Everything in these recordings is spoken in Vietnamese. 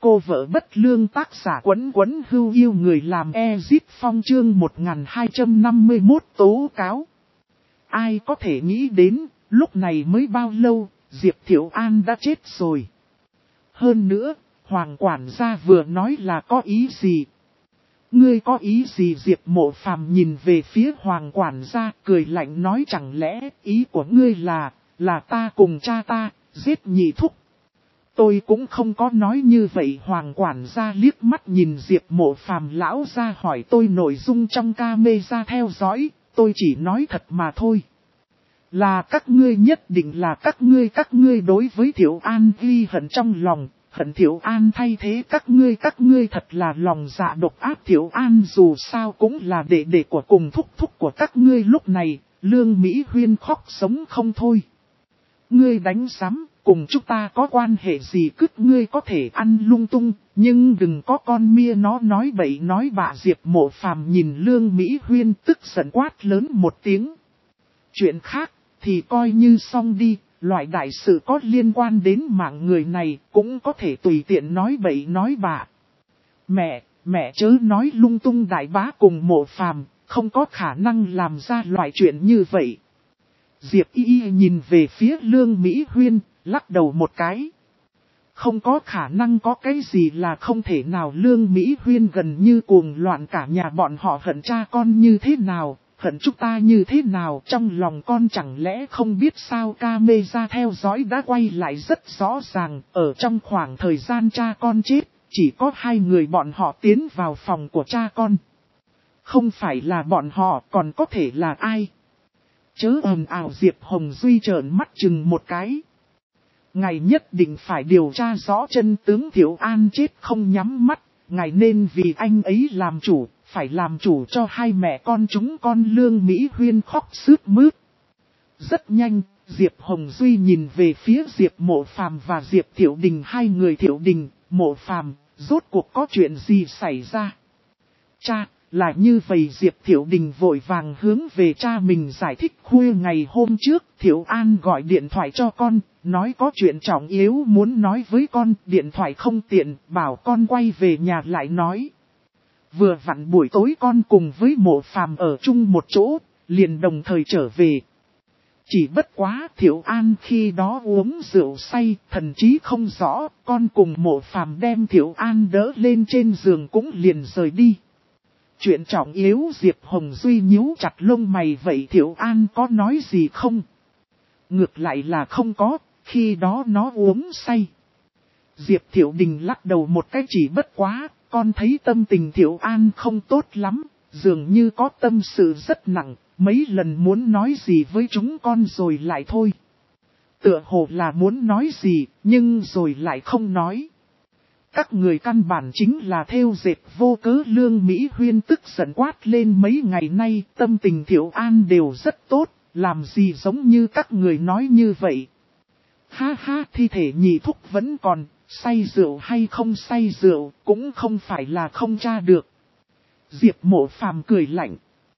Cô vợ bất lương tác giả Quấn Quấn Hưu yêu người làm Ezip Phong chương 1251 tố cáo. Ai có thể nghĩ đến, lúc này mới bao lâu, Diệp Thiệu An đã chết rồi. Hơn nữa, Hoàng quản gia vừa nói là có ý gì? Ngươi có ý gì? Diệp Mộ Phàm nhìn về phía Hoàng quản gia cười lạnh nói, chẳng lẽ ý của ngươi là ta cùng cha ta, giết nhị thúc. Tôi cũng không có nói như vậy. Hoàng quản gia liếc mắt nhìn Diệp Mộ Phàm lão ra hỏi, tôi nội dung trong camera theo dõi, tôi chỉ nói thật mà thôi. Là các ngươi, nhất định là các ngươi đối với Thiệu An ghi hận trong lòng, hận Thiệu An thay thế các ngươi thật là lòng dạ độc ác. Thiệu An dù sao cũng là đệ đệ của cùng thúc thúc của các ngươi. Lúc này, Lương Mỹ Huyên khóc sống không thôi. Ngươi đánh giám, cùng chúng ta có quan hệ gì? Cứt ngươi có thể ăn lung tung, nhưng đừng có con mia nó nói bậy nói bạ. Diệp Mộ Phàm nhìn Lương Mỹ Huyên tức giận quát lớn một tiếng. Chuyện khác thì coi như xong đi, loại đại sự có liên quan đến mạng người này cũng có thể tùy tiện nói bậy nói bạ. Mẹ chớ nói lung tung, đại bá cùng Mộ Phàm không có khả năng làm ra loại chuyện như vậy. Diệp Y nhìn về phía Lương Mỹ Huyên, lắc đầu một cái. Không có khả năng, có cái gì là không thể nào? Lương Mỹ Huyên gần như cuồng loạn, cả nhà bọn họ hận cha con như thế nào, hận chúng ta như thế nào, trong lòng con chẳng lẽ không biết sao? Camera theo dõi đã quay lại rất rõ ràng, ở trong khoảng thời gian cha con chết, chỉ có hai người bọn họ tiến vào phòng của cha con. Không phải là bọn họ, còn có thể là ai? Chớ ồn ào. Diệp Hồng Duy trợn mắt chừng một cái. Ngài nhất định phải điều tra rõ chân tướng. Thiệu An chết không nhắm mắt, ngài nên vì anh ấy làm chủ, phải làm chủ cho hai mẹ con chúng con. Lương Mỹ Huyên khóc sướt mướt. Rất nhanh, Diệp Hồng Duy nhìn về phía Diệp Mộ Phàm và Diệp Thiệu Đình. Hai người Thiệu Đình, Mộ Phàm, rốt cuộc có chuyện gì xảy ra? Cha, là như vậy. Diệp Thiệu Đình vội vàng hướng về cha mình giải thích. Khuya ngày hôm trước, Thiệu An gọi điện thoại cho con, nói có chuyện trọng yếu muốn nói với con. Điện thoại không tiện, bảo con quay về nhà lại nói. Vừa vặn buổi tối con cùng với Mộ Phàm ở chung một chỗ, liền đồng thời trở về. Chỉ bất quá Thiệu An khi đó uống rượu say, thần trí không rõ, con cùng Mộ Phàm đem Thiệu An đỡ lên trên giường cũng liền rời đi. Chuyện trọng yếu. Diệp Hồng Duy nhíu chặt lông mày, vậy Thiệu An có nói gì không? Ngược lại là không có, khi đó nó uống say. Diệp Thiệu Đình lắc đầu một cái, chỉ bất quá, con thấy tâm tình Thiệu An không tốt lắm, dường như có tâm sự rất nặng, mấy lần muốn nói gì với chúng con rồi lại thôi. Tựa hồ là muốn nói gì, nhưng rồi lại không nói. Các người căn bản chính là thêu dệt vô cớ. Lương Mỹ Huyên tức giận quát lên, mấy ngày nay tâm tình Thiệu An đều rất tốt, làm gì giống như các người nói như vậy. Ha ha, thi thể nhị thúc vẫn còn, say rượu hay không say rượu cũng không phải là không tra được. Diệp Mộ Phàm cười lạnh.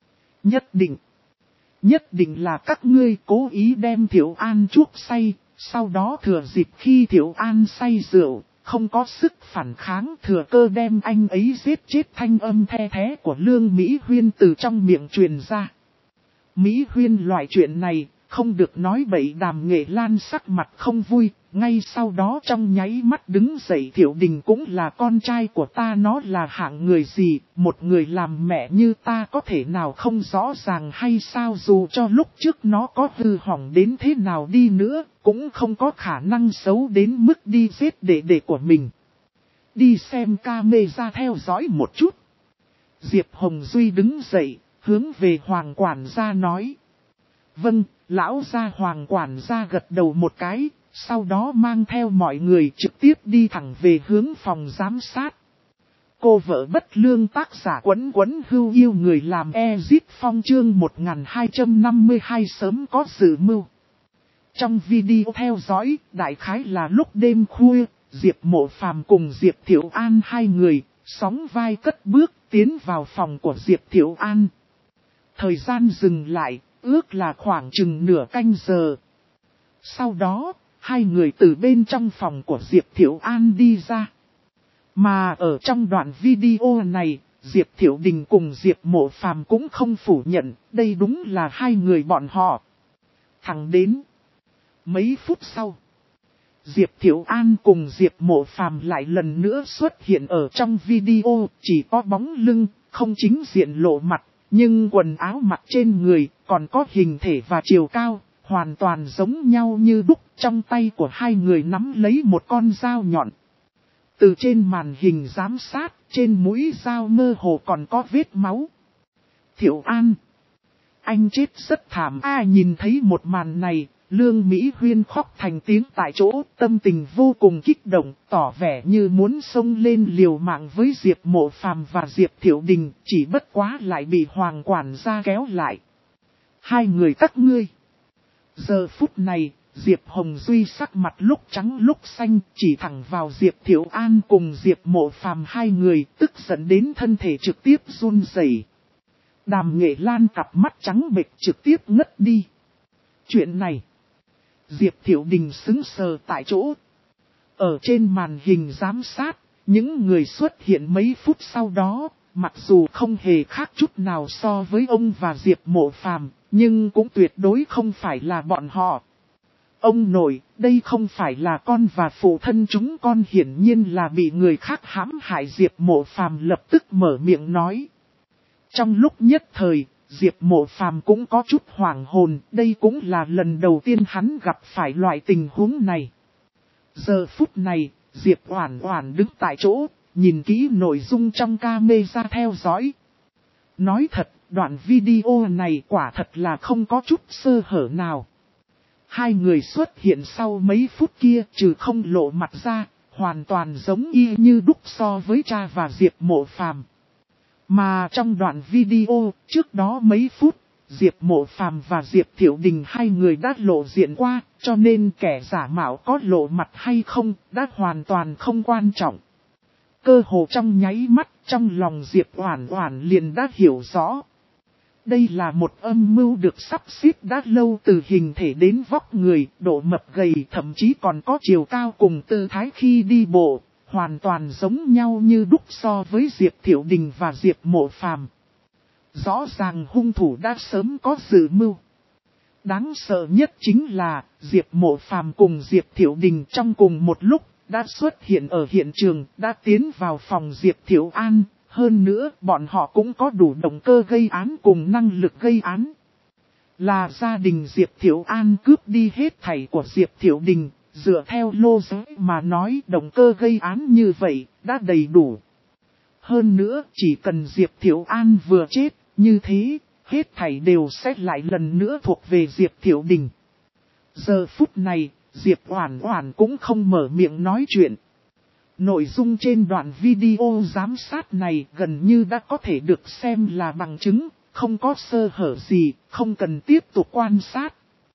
Nhất định là các ngươi cố ý đem Thiệu An chuốc say, sau đó thừa dịp khi Thiệu An say rượu, không có sức phản kháng, thừa cơ đem anh ấy giết chết. Thanh âm the thé của Lương Mỹ Huyên từ trong miệng truyền ra. Mỹ Huyên, loại chuyện này, không được nói bậy. Đàm Nghệ Lan sắc mặt không vui, ngay sau đó trong nháy mắt đứng dậy. Thiệu Đình cũng là con trai của ta, nó là hạng người gì, một người làm mẹ như ta có thể nào không rõ ràng hay sao? Dù cho lúc trước nó có hư hỏng đến thế nào đi nữa, cũng không có khả năng xấu đến mức đi giết đệ đệ của mình. Đi xem camera theo dõi một chút. Diệp Hồng Duy đứng dậy, hướng về Hoàng quản gia nói. Vâng, lão gia. Hoàng quản gia gật đầu một cái, sau đó mang theo mọi người trực tiếp đi thẳng về hướng phòng giám sát. Cô vợ bất lương tác giả Quấn Quấn Hưu yêu người làm Ezip Phong chương 1252 sớm có dự mưu. Trong video theo dõi, đại khái là lúc đêm khuya, Diệp Mộ Phàm cùng Diệp Thiệu An hai người, sóng vai cất bước tiến vào phòng của Diệp Thiệu An. Thời gian dừng lại, ước là khoảng chừng nửa canh giờ. Sau đó, hai người từ bên trong phòng của Diệp Thiệu An đi ra. Mà ở trong đoạn video này, Diệp Thiệu Đình cùng Diệp Mộ Phàm cũng không phủ nhận, đây đúng là hai người bọn họ. Thẳng đến mấy phút sau, Diệp Thiệu An cùng Diệp Mộ Phàm lại lần nữa xuất hiện ở trong video, chỉ có bóng lưng, không chính diện lộ mặt, nhưng quần áo mặc trên người còn có hình thể và chiều cao, hoàn toàn giống nhau như đúc. Trong tay của hai người nắm lấy một con dao nhọn. Từ trên màn hình giám sát, trên mũi dao mơ hồ còn có vết máu. Thiệu An, anh chết rất thảm. Nhìn thấy một màn này, Lương Mỹ Huyên khóc thành tiếng tại chỗ, tâm tình vô cùng kích động, tỏ vẻ như muốn xông lên liều mạng với Diệp Mộ Phàm và Diệp Thiệu Đình, chỉ bất quá lại bị Hoàng quản gia kéo lại. Hai người các ngươi. Giờ phút này, Diệp Hồng Duy sắc mặt lúc trắng lúc xanh, chỉ thẳng vào Diệp Thiệu An cùng Diệp Mộ Phàm hai người, tức giận đến thân thể trực tiếp run rẩy. Đàm Nghệ Lan cặp mắt trắng bệch trực tiếp ngất đi. Chuyện này, Diệp Thiệu Đình sững sờ tại chỗ. Ở trên màn hình giám sát, những người xuất hiện mấy phút sau đó, mặc dù không hề khác chút nào so với ông và Diệp Mộ Phàm, nhưng cũng tuyệt đối không phải là bọn họ. Ông nội, đây không phải là con và phụ thân chúng con, hiển nhiên là bị người khác hãm hại. Diệp Mộ Phàm lập tức mở miệng nói. Trong lúc nhất thời, Diệp Mộ Phàm cũng có chút hoảng hồn, đây cũng là lần đầu tiên hắn gặp phải loại tình huống này. Giờ phút này, Diệp Oản Oản đứng tại chỗ, nhìn kỹ nội dung trong camera theo dõi. Nói thật, đoạn video này quả thật là không có chút sơ hở nào. Hai người xuất hiện sau mấy phút kia trừ không lộ mặt ra, hoàn toàn giống y như đúc so với cha và Diệp Mộ Phàm. Mà trong đoạn video, trước đó mấy phút, Diệp Mộ Phàm và Diệp Thiệu Đình hai người đã lộ diện qua, cho nên kẻ giả mạo có lộ mặt hay không, đã hoàn toàn không quan trọng. Cơ hồ trong nháy mắt, trong lòng Diệp Oản Oản liền đã hiểu rõ. Đây là một âm mưu được sắp xếp đã lâu, từ hình thể đến vóc người, độ mập gầy, thậm chí còn có chiều cao cùng tư thái khi đi bộ, hoàn toàn giống nhau như đúc so với Diệp Thiệu Đình và Diệp Mộ Phàm. Rõ ràng hung thủ đã sớm có dự mưu. Đáng sợ nhất chính là Diệp Mộ Phàm cùng Diệp Thiệu Đình trong cùng một lúc đã xuất hiện ở hiện trường, đã tiến vào phòng Diệp Thiệu An. Hơn nữa, bọn họ cũng có đủ động cơ gây án cùng năng lực gây án. Là gia đình Diệp Thiệu An cướp đi hết thảy của Diệp Thiệu Đình, dựa theo lô giới mà nói động cơ gây án như vậy, đã đầy đủ. Hơn nữa, chỉ cần Diệp Thiệu An vừa chết, như thế, hết thảy đều sẽ lại lần nữa thuộc về Diệp Thiệu Đình. Giờ phút này, Diệp Oản Oản cũng không mở miệng nói chuyện. Nội dung trên đoạn video giám sát này gần như đã có thể được xem là bằng chứng, không có sơ hở gì, không cần tiếp tục quan sát.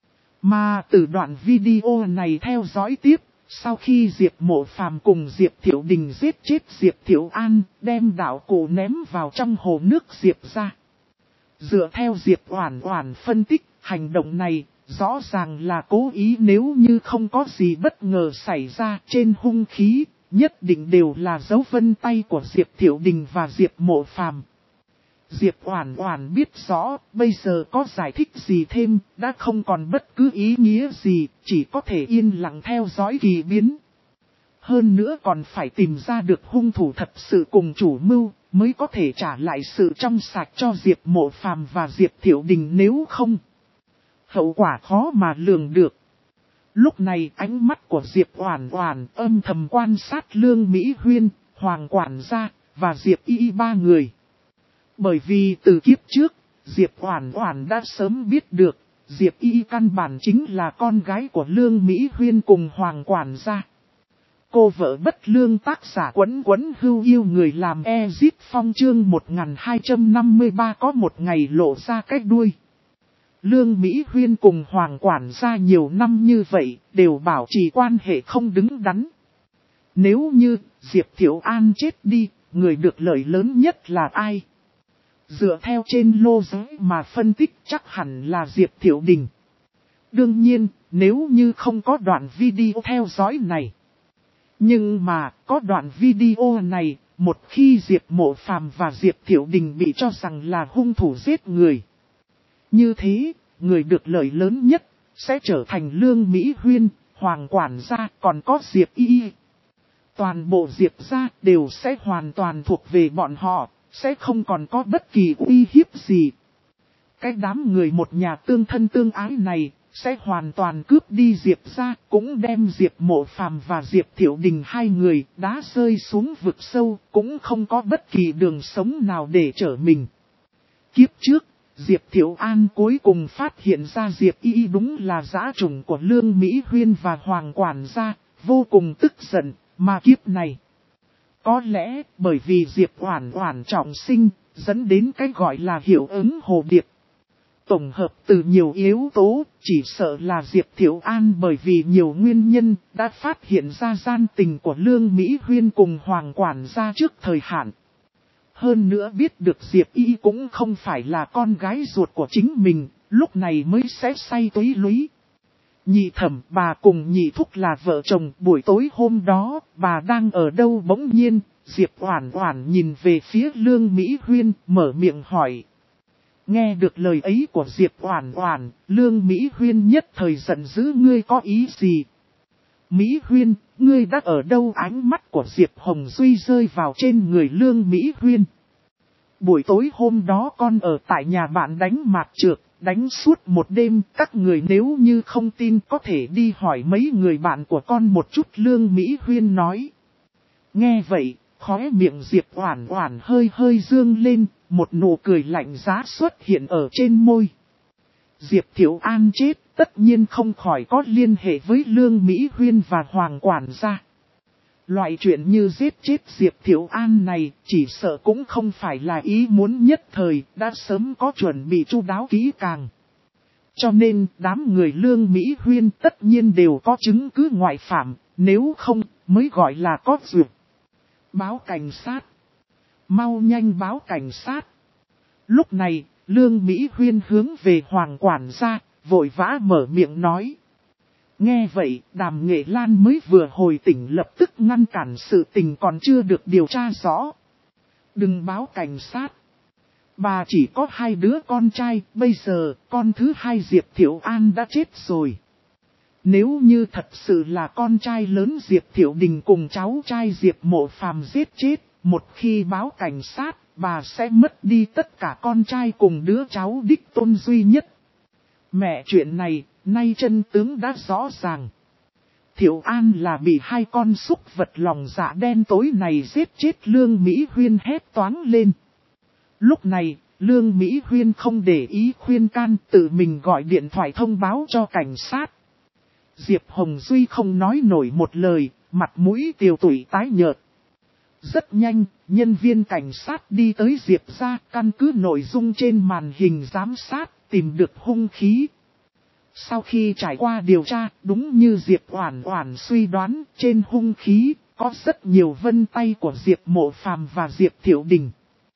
Mà từ đoạn video này theo dõi tiếp, sau khi Diệp Mộ Phàm cùng Diệp Thiệu Đình giết chết Diệp Thiệu An, đem đạo cụ ném vào trong hồ nước Diệp ra. Dựa theo Diệp Oản Oản phân tích, hành động này rõ ràng là cố ý, nếu như không có gì bất ngờ xảy ra trên hung khí, nhất định đều là dấu vân tay của Diệp Thiệu Đình và Diệp Mộ Phàm. Diệp Oản Oản biết rõ, bây giờ có giải thích gì thêm, đã không còn bất cứ ý nghĩa gì, chỉ có thể yên lặng theo dõi kỳ biến. Hơn nữa còn phải tìm ra được hung thủ thật sự cùng chủ mưu, mới có thể trả lại sự trong sạch cho Diệp Mộ Phàm và Diệp Thiệu Đình, nếu không, hậu quả khó mà lường được. Lúc này ánh mắt của Diệp Oản Oản âm thầm quan sát Lương Mỹ Huyên, Hoàng quản gia và Diệp Y ba người. Bởi vì từ kiếp trước, Diệp Oản Oản đã sớm biết được, Diệp Y căn bản chính là con gái của Lương Mỹ Huyên cùng Hoàng quản gia. Cô vợ bất lương tác giả Quấn Quấn Hưu yêu người làm Ezip Phong chương 1253 có một ngày lộ ra cái đuôi. Lương Mỹ Huyên cùng Hoàng quản gia nhiều năm như vậy, đều bảo trì quan hệ không đứng đắn. Nếu như Diệp Thiệu An chết đi, người được lợi lớn nhất là ai? Dựa theo trên lô giới mà phân tích chắc hẳn là Diệp Thiệu Đình. Đương nhiên, nếu như không có đoạn video theo dõi này, Nhưng mà, có đoạn video này, một khi Diệp Mộ Phàm và Diệp Thiệu Đình bị cho rằng là hung thủ giết người. Như thế, người được lợi lớn nhất, sẽ trở thành Lương Mỹ Huyên, Hoàng quản gia, còn có Diệp Y. Toàn bộ Diệp gia đều sẽ hoàn toàn thuộc về bọn họ, sẽ không còn có bất kỳ uy hiếp gì. Cái đám người một nhà tương thân tương ái này, sẽ hoàn toàn cướp đi Diệp gia, cũng đem Diệp Mộ Phàm và Diệp Thiệu Đình hai người đá rơi xuống vực sâu, cũng không có bất kỳ đường sống nào để trở mình. Kiếp trước, Diệp Thiệu An cuối cùng phát hiện ra Diệp Y đúng là dã trùng của Lương Mỹ Huyên và Hoàng quản gia, vô cùng tức giận, mà kiếp này. Có lẽ bởi vì Diệp Oản Oản trọng sinh, dẫn đến cái gọi là hiệu ứng hồ điệp. Tổng hợp từ nhiều yếu tố, chỉ sợ là Diệp Thiệu An bởi vì nhiều nguyên nhân đã phát hiện ra gian tình của Lương Mỹ Huyên cùng Hoàng quản gia trước thời hạn. Hơn nữa biết được Diệp Y cũng không phải là con gái ruột của chính mình, lúc này mới sẽ say túy lúy. Nhị thẩm bà cùng nhị thúc là vợ chồng, buổi tối hôm đó bà đang ở đâu? Bỗng nhiên, Diệp Oản Oản nhìn về phía Lương Mỹ Huyên, mở miệng hỏi. Nghe được lời ấy của Diệp Oản Oản, Lương Mỹ Huyên nhất thời giận dữ, ngươi có ý gì? Mỹ Huyên, ngươi đã ở đâu? Ánh mắt của Diệp Hồng Duy rơi vào trên người Lương Mỹ Huyên. Buổi tối hôm đó con ở tại nhà bạn đánh mạc trược, đánh suốt một đêm, các người nếu như không tin có thể đi hỏi mấy người bạn của con một chút, Lương Mỹ Huyên nói. Nghe vậy, khóe miệng Diệp Oản Oản hơi hơi dương lên, một nụ cười lạnh giá xuất hiện ở trên môi. Diệp Thiệu An chết, tất nhiên không khỏi có liên hệ với Lương Mỹ Huyên và Hoàng quản gia. Loại chuyện như giết chết Diệp Thiệu An này, chỉ sợ cũng không phải là ý muốn nhất thời, đã sớm có chuẩn bị chu đáo kỹ càng. Cho nên, đám người Lương Mỹ Huyên tất nhiên đều có chứng cứ ngoại phạm, nếu không, mới gọi là có duyệt. Báo cảnh sát. Mau nhanh báo cảnh sát. Lúc này, Lương Mỹ Huyên hướng về Hoàng quản gia, vội vã mở miệng nói. Nghe vậy, Đàm Nghệ Lan mới vừa hồi tỉnh lập tức ngăn cản, sự tình còn chưa được điều tra rõ. Đừng báo cảnh sát. Bà chỉ có 2 đứa con trai, bây giờ con thứ 2 Diệp Thiệu An đã chết rồi. Nếu như thật sự là con trai lớn Diệp Thiệu Đình cùng cháu trai Diệp Mộ Phàm giết chết, một khi báo cảnh sát, bà sẽ mất đi tất cả con trai cùng đứa cháu đích tôn duy nhất. Mẹ, chuyện này, nay chân tướng đã rõ ràng. Thiệu An là bị 2 con súc vật lòng dạ đen tối này giết chết. Lương Mỹ Huyên hét toáng lên. Lúc này, Lương Mỹ Huyên không để ý khuyên can, tự mình gọi điện thoại thông báo cho cảnh sát. Diệp Hồng Duy không nói nổi một lời, mặt mũi tiều tụy tái nhợt. Rất nhanh, nhân viên cảnh sát đi tới Diệp gia, căn cứ nội dung trên màn hình giám sát, tìm được hung khí. Sau khi trải qua điều tra, đúng như Diệp Oản Oản suy đoán, trên hung khí có rất nhiều vân tay của Diệp Mộ Phàm và Diệp Thiệu Đình.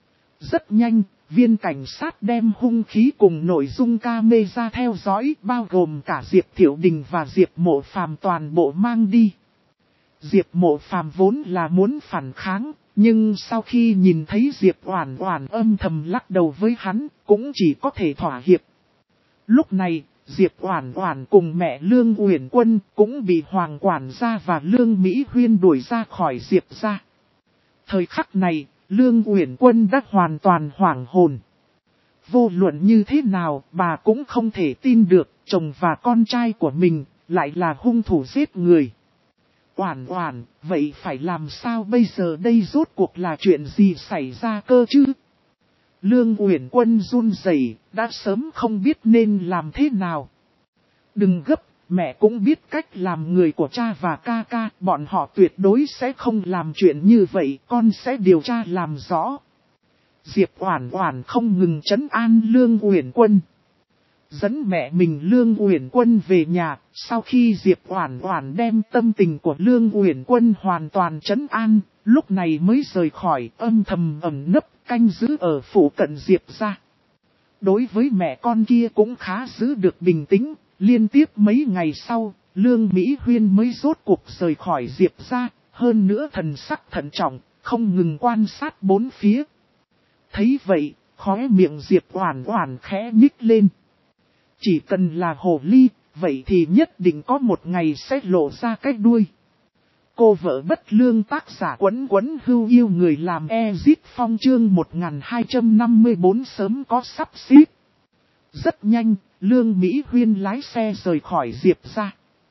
Rất nhanh, viên cảnh sát đem hung khí cùng nội dung camera theo dõi, bao gồm cả Diệp Thiệu Đình và Diệp Mộ Phàm toàn bộ mang đi. Diệp Mộ Phàm vốn là muốn phản kháng, nhưng sau khi nhìn thấy Diệp Oản Oản âm thầm lắc đầu với hắn, cũng chỉ có thể thỏa hiệp. Lúc này, Diệp Oản Oản cùng mẹ Lương Uyển Quân cũng bị Hoàng quản gia và Lương Mỹ Huyên đuổi ra khỏi Diệp gia. Thời khắc này, Lương Uyển Quân đã hoàn toàn hoảng hồn. Vô luận như thế nào, bà cũng không thể tin được, chồng và con trai của mình lại là hung thủ giết người. Oản Oản, vậy phải làm sao bây giờ đây, rốt cuộc là chuyện gì xảy ra cơ chứ? Lương Uyển Quân run rẩy, đã sớm không biết nên làm thế nào. Đừng gấp, mẹ cũng biết cách làm người của cha và ca ca, bọn họ tuyệt đối sẽ không làm chuyện như vậy, con sẽ điều tra làm rõ. Diệp Oản Oản không ngừng trấn an Lương Uyển Quân. Dẫn mẹ mình Lương Uyển Quân về nhà, sau khi Diệp Oản Oản đem tâm tình của Lương Uyển Quân hoàn toàn trấn an, lúc này mới rời khỏi, âm thầm ẩn nấp, canh giữ ở phủ cận Diệp gia. Đối với mẹ con kia cũng khá giữ được bình tĩnh, liên tiếp mấy ngày sau, Lương Mỹ Huyên mới rốt cuộc rời khỏi Diệp gia, hơn nữa thần sắc thận trọng, không ngừng quan sát bốn phía. Thấy vậy, khóe miệng Diệp Oản Oản khẽ nhích lên. Chỉ cần là hồ ly, vậy thì nhất định có một ngày sẽ lộ ra cái đuôi. Cô vợ bất lương tác giả Quấn Quấn Hưu Yêu người làm Ezit Phong chương 1254 sớm có sắp xếp. Rất nhanh, Lương Mỹ Huyên lái xe rời khỏi Diệp gia.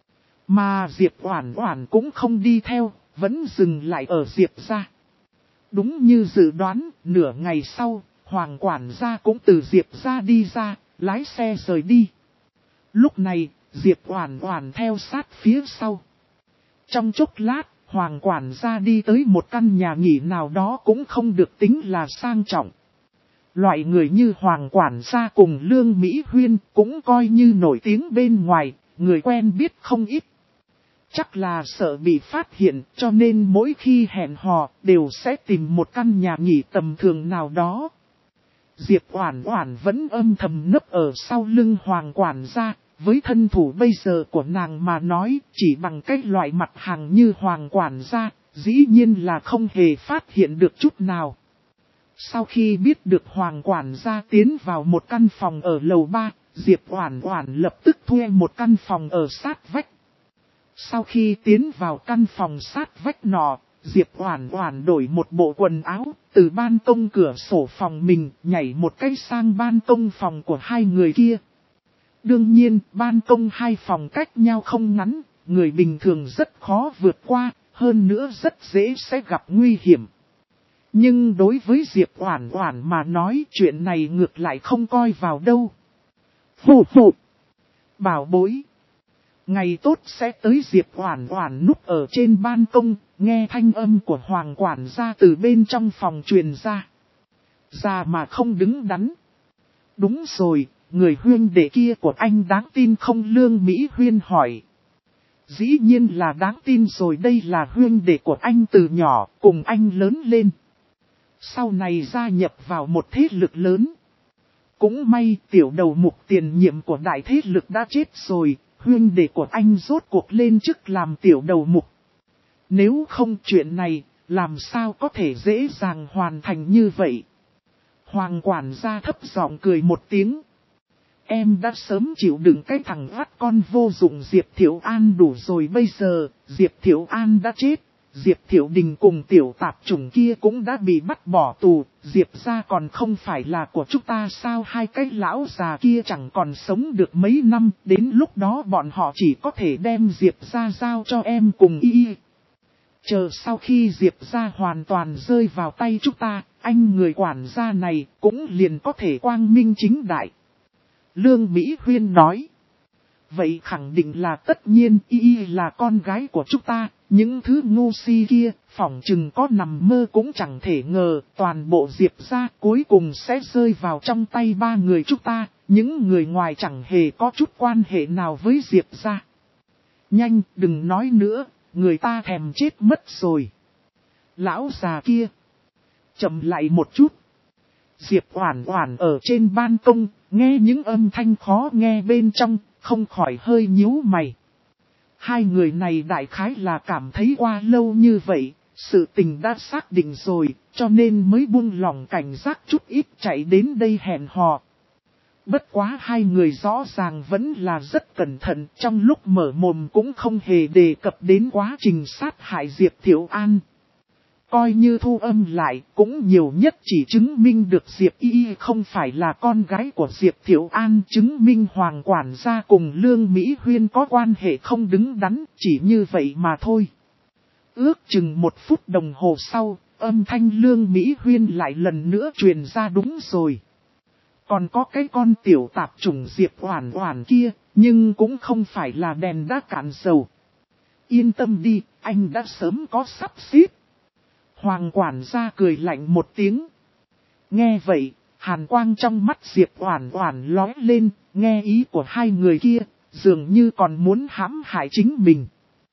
Mà Diệp Oản Oản cũng không đi theo, vẫn dừng lại ở Diệp gia. Đúng như dự đoán, nửa ngày sau, Hoàng quản gia cũng từ Diệp gia đi ra, lái xe rời đi. Lúc này, Diệp Oản Oản theo sát phía sau. Trong chốc lát, Hoàng quản gia đi tới một căn nhà nghỉ nào đó cũng không được tính là sang trọng. Loại người như Hoàng quản gia cùng Lương Mỹ Huyên cũng coi như nổi tiếng bên ngoài, người quen biết không ít. Chắc là sợ bị phát hiện cho nên mỗi khi hẹn hò đều sẽ tìm một căn nhà nghỉ tầm thường nào đó. Diệp Oản Oản vẫn âm thầm nấp ở sau lưng Hoàng quản gia, với thân thủ bây giờ của nàng mà nói chỉ bằng cái loại mặt hàng như Hoàng quản gia, dĩ nhiên là không hề phát hiện được chút nào. Sau khi biết được Hoàng quản gia tiến vào một căn phòng ở lầu 3, Diệp Oản Oản lập tức thuê một căn phòng ở sát vách. Sau khi tiến vào căn phòng sát vách nọ, Diệp Oản Oản đổi một bộ quần áo, từ ban công cửa sổ phòng mình nhảy một cái sang ban công phòng của hai người kia. Đương nhiên, ban công hai phòng cách nhau không ngắn, người bình thường rất khó vượt qua, hơn nữa rất dễ sẽ gặp nguy hiểm. Nhưng đối với Diệp Oản Oản mà nói chuyện này ngược lại không coi vào đâu. Phụ phụ! Bảo bối! Ngày tốt sẽ tới. Diệp Oản Oản núp ở trên ban công, nghe thanh âm của Hoàng quản gia từ bên trong phòng truyền ra. Ra mà không đứng đắn. Đúng rồi, người huynh đệ kia của anh đáng tin không? Lương Mỹ Huyên hỏi. Dĩ nhiên là đáng tin rồi, đây là huynh đệ của anh từ nhỏ, cùng anh lớn lên. Sau này gia nhập vào một thế lực lớn. Cũng may tiểu đầu mục tiền nhiệm của đại thế lực đã chết rồi, huynh đệ của anh rốt cuộc lên chức làm tiểu đầu mục. Nếu không chuyện này, làm sao có thể dễ dàng hoàn thành như vậy? Hoàng quản gia thấp giọng cười một tiếng. Em đã sớm chịu đựng cái thằng vắt con vô dụng Diệp Thiệu An đủ rồi, bây giờ Diệp Thiệu An đã chết. Diệp Thiệu Đình cùng tiểu tạp chủng kia cũng đã bị bắt bỏ tù, Diệp gia còn không phải là của chúng ta sao? Hai cái lão già kia chẳng còn sống được mấy năm, đến lúc đó bọn họ chỉ có thể đem Diệp gia giao cho em cùng y. Chờ sau khi Diệp gia hoàn toàn rơi vào tay chúng ta, anh người quản gia này cũng liền có thể quang minh chính đại. Lương Mỹ Huyên nói. Vậy khẳng định là tất nhiên y là con gái của chúng ta, những thứ ngu si kia, phỏng chừng có nằm mơ cũng chẳng thể ngờ, toàn bộ Diệp gia cuối cùng sẽ rơi vào trong tay ba người chúng ta, những người ngoài chẳng hề có chút quan hệ nào với Diệp gia. Nhanh, đừng nói nữa, người ta thèm chết mất rồi. Lão già kia. Chậm lại một chút. Diệp Oản Oản ở trên ban công, nghe những âm thanh khó nghe bên trong, không khỏi hơi nhíu mày. Hai người này đại khái là cảm thấy qua lâu như vậy, sự tình đã xác định rồi, cho nên mới buông lỏng cảnh giác chút ít chạy đến đây hẹn hò. Bất quá hai người rõ ràng vẫn là rất cẩn thận, trong lúc mở mồm cũng không hề đề cập đến quá trình sát hại Diệp Thiệu An. Coi như thu âm lại, cũng nhiều nhất chỉ chứng minh được Diệp Y không phải là con gái của Diệp Thiệu An, chứng minh Hoàng quản gia cùng Lương Mỹ Huyên có quan hệ không đứng đắn, chỉ như vậy mà thôi. Ước chừng 1 phút đồng hồ sau, âm thanh Lương Mỹ Huyên lại lần nữa truyền ra. Đúng rồi. Còn có cái con tiểu tạp chủng Diệp Oản Oản kia, nhưng cũng không phải là đèn đã cạn dầu. Yên tâm đi, anh đã sớm có sắp xếp. Hoàng quản gia cười lạnh một tiếng. Nghe vậy, hàn quang trong mắt Diệp Oản Oản lóe lên, nghe ý của hai người kia, dường như còn muốn hãm hại chính mình.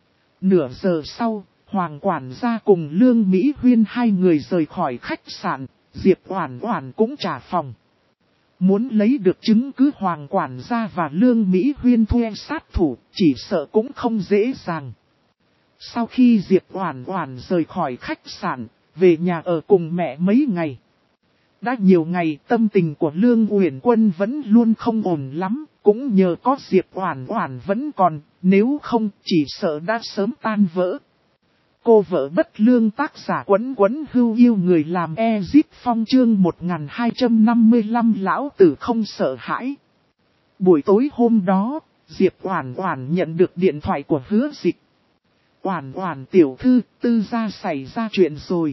Nửa giờ sau, Hoàng quản gia cùng Lương Mỹ Huyên hai người rời khỏi khách sạn, Diệp Oản Oản cũng trả phòng. Muốn lấy được chứng cứ Hoàng quản gia và Lương Mỹ Huyên thuê sát thủ, chỉ sợ cũng không dễ dàng. Sau khi Diệp Oản Oản rời khỏi khách sạn, về nhà ở cùng mẹ mấy ngày. Đã nhiều ngày tâm tình của Lương Uyển Quân vẫn luôn không ổn lắm, cũng nhờ có Diệp Oản Oản vẫn còn, nếu không chỉ sợ đã sớm tan vỡ. Cô vợ bất lương tác giả Quấn Quấn Hưu Yêu người làm Ezip Phong chương 1255 lão tử không sợ hãi. Buổi tối hôm đó, Diệp Oản Oản nhận được điện thoại của Hứa Dịch. Oản Oản tiểu thư, Tư gia xảy ra chuyện rồi.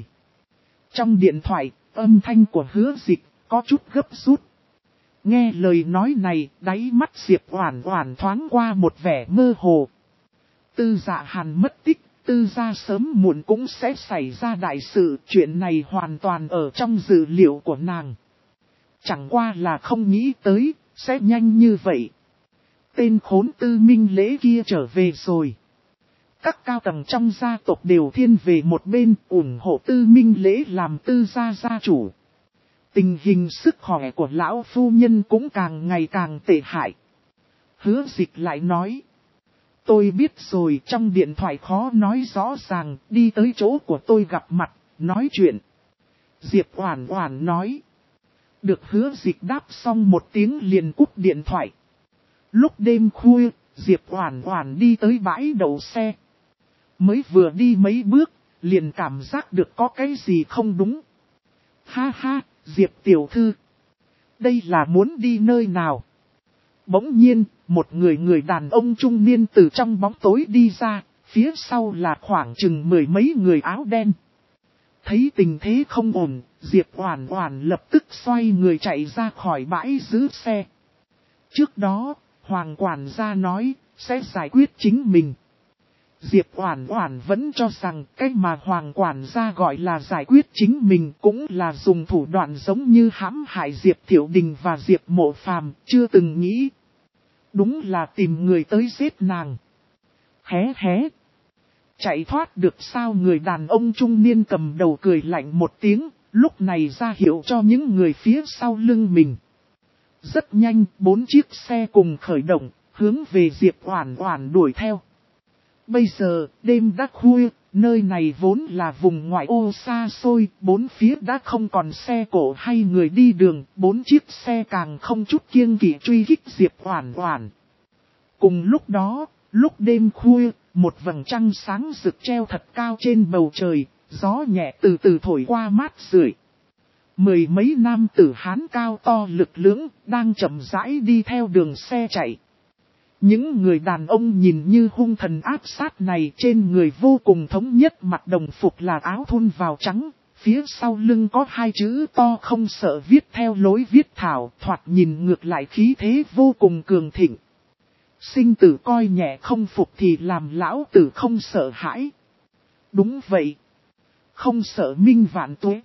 Trong điện thoại, âm thanh của Hứa Dịch có chút gấp rút. Nghe lời nói này, đáy mắt Diệp Oản Oản thoáng qua một vẻ mơ hồ. Tư Dạ Hàn mất tích, Tư gia sớm muộn cũng sẽ xảy ra đại sự, chuyện này hoàn toàn ở trong dự liệu của nàng. Chẳng qua là không nghĩ tới, sẽ nhanh như vậy. Tên khốn Tư Minh Lễ kia trở về rồi. Các cao tầng trong gia tộc đều thiên về một bên, ủng hộ Tư Minh Lễ làm Tư gia gia chủ. Tình hình sức khỏe của lão phu nhân cũng càng ngày càng tệ hại. Hứa Dịch lại nói. Tôi biết rồi, trong điện thoại khó nói rõ ràng, đi tới chỗ của tôi gặp mặt, nói chuyện. Diệp Oản Oản nói. Được. Hứa Dịch đáp xong một tiếng liền cúp điện thoại. Lúc đêm khuya, Diệp Oản Oản đi tới bãi đậu xe. Mới vừa đi mấy bước, liền cảm giác được có cái gì không đúng. Ha ha, Diệp tiểu thư. Đây là muốn đi nơi nào? Bỗng nhiên, một người đàn ông trung niên từ trong bóng tối đi ra, phía sau là khoảng chừng mười mấy người áo đen. Thấy tình thế không ổn, Diệp Oản Oản lập tức xoay người chạy ra khỏi bãi giữ xe. Trước đó, Hoàng quản gia nói, sẽ giải quyết chính mình. Diệp Oản Oản vẫn cho rằng cách mà Hoàng quản gia gọi là giải quyết chính mình cũng là dùng thủ đoạn giống như hãm hại Diệp Thiệu Đình và Diệp Mộ Phàm, chưa từng nghĩ. Đúng là tìm người tới giết nàng. Hé hé. Chạy thoát được sao? Người đàn ông trung niên cầm đầu cười lạnh một tiếng, lúc này ra hiệu cho những người phía sau lưng mình. Rất nhanh, 4 chiếc xe cùng khởi động, hướng về Diệp Oản Oản đuổi theo. Bây giờ, đêm đã khuya, nơi này vốn là vùng ngoại ô xa xôi, bốn phía đã không còn xe cộ hay người đi đường, 4 chiếc xe càng không chút kiêng kỵ truy kích Diệp Oản Oản. Cùng lúc đó, lúc đêm khuya, một vầng trăng sáng rực treo thật cao trên bầu trời, gió nhẹ từ từ thổi qua mát rượi. Mười mấy nam tử Hán cao to lực lưỡng, đang chậm rãi đi theo đường xe chạy. Những người đàn ông nhìn như hung thần áp sát này trên người vô cùng thống nhất, mặc đồng phục là áo thun vào trắng, phía sau lưng có 2 chữ to không sợ viết theo lối viết thảo, thoạt nhìn ngược lại khí thế vô cùng cường thịnh. Sinh tử coi nhẹ không phục thì làm lão tử không sợ hãi. Đúng vậy. Không sợ minh vạn tuế.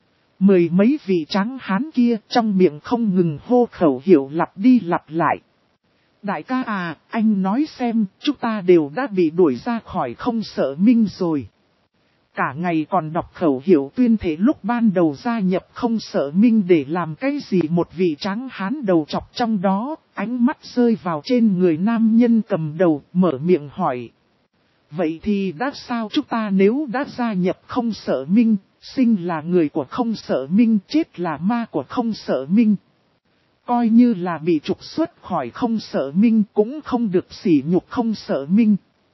Mười mấy vị tráng hán kia trong miệng không ngừng hô khẩu hiệu lặp đi lặp lại. Đại ca à, anh nói xem, chúng ta đều đã bị đuổi ra khỏi không sợ minh rồi. Cả ngày còn đọc khẩu hiệu tuyên thể, lúc ban đầu gia nhập không sợ minh để làm cái gì? Một vị tráng hán đầu chọc trong đó, ánh mắt rơi vào trên người nam nhân cầm đầu, mở miệng hỏi. Vậy thì đã sao? Chúng ta nếu đã gia nhập không sợ minh, sinh là người của không sợ minh, chết là ma của không sợ minh. Coi như là bị trục xuất khỏi không sợ minh cũng không được sỉ nhục không sợ minh.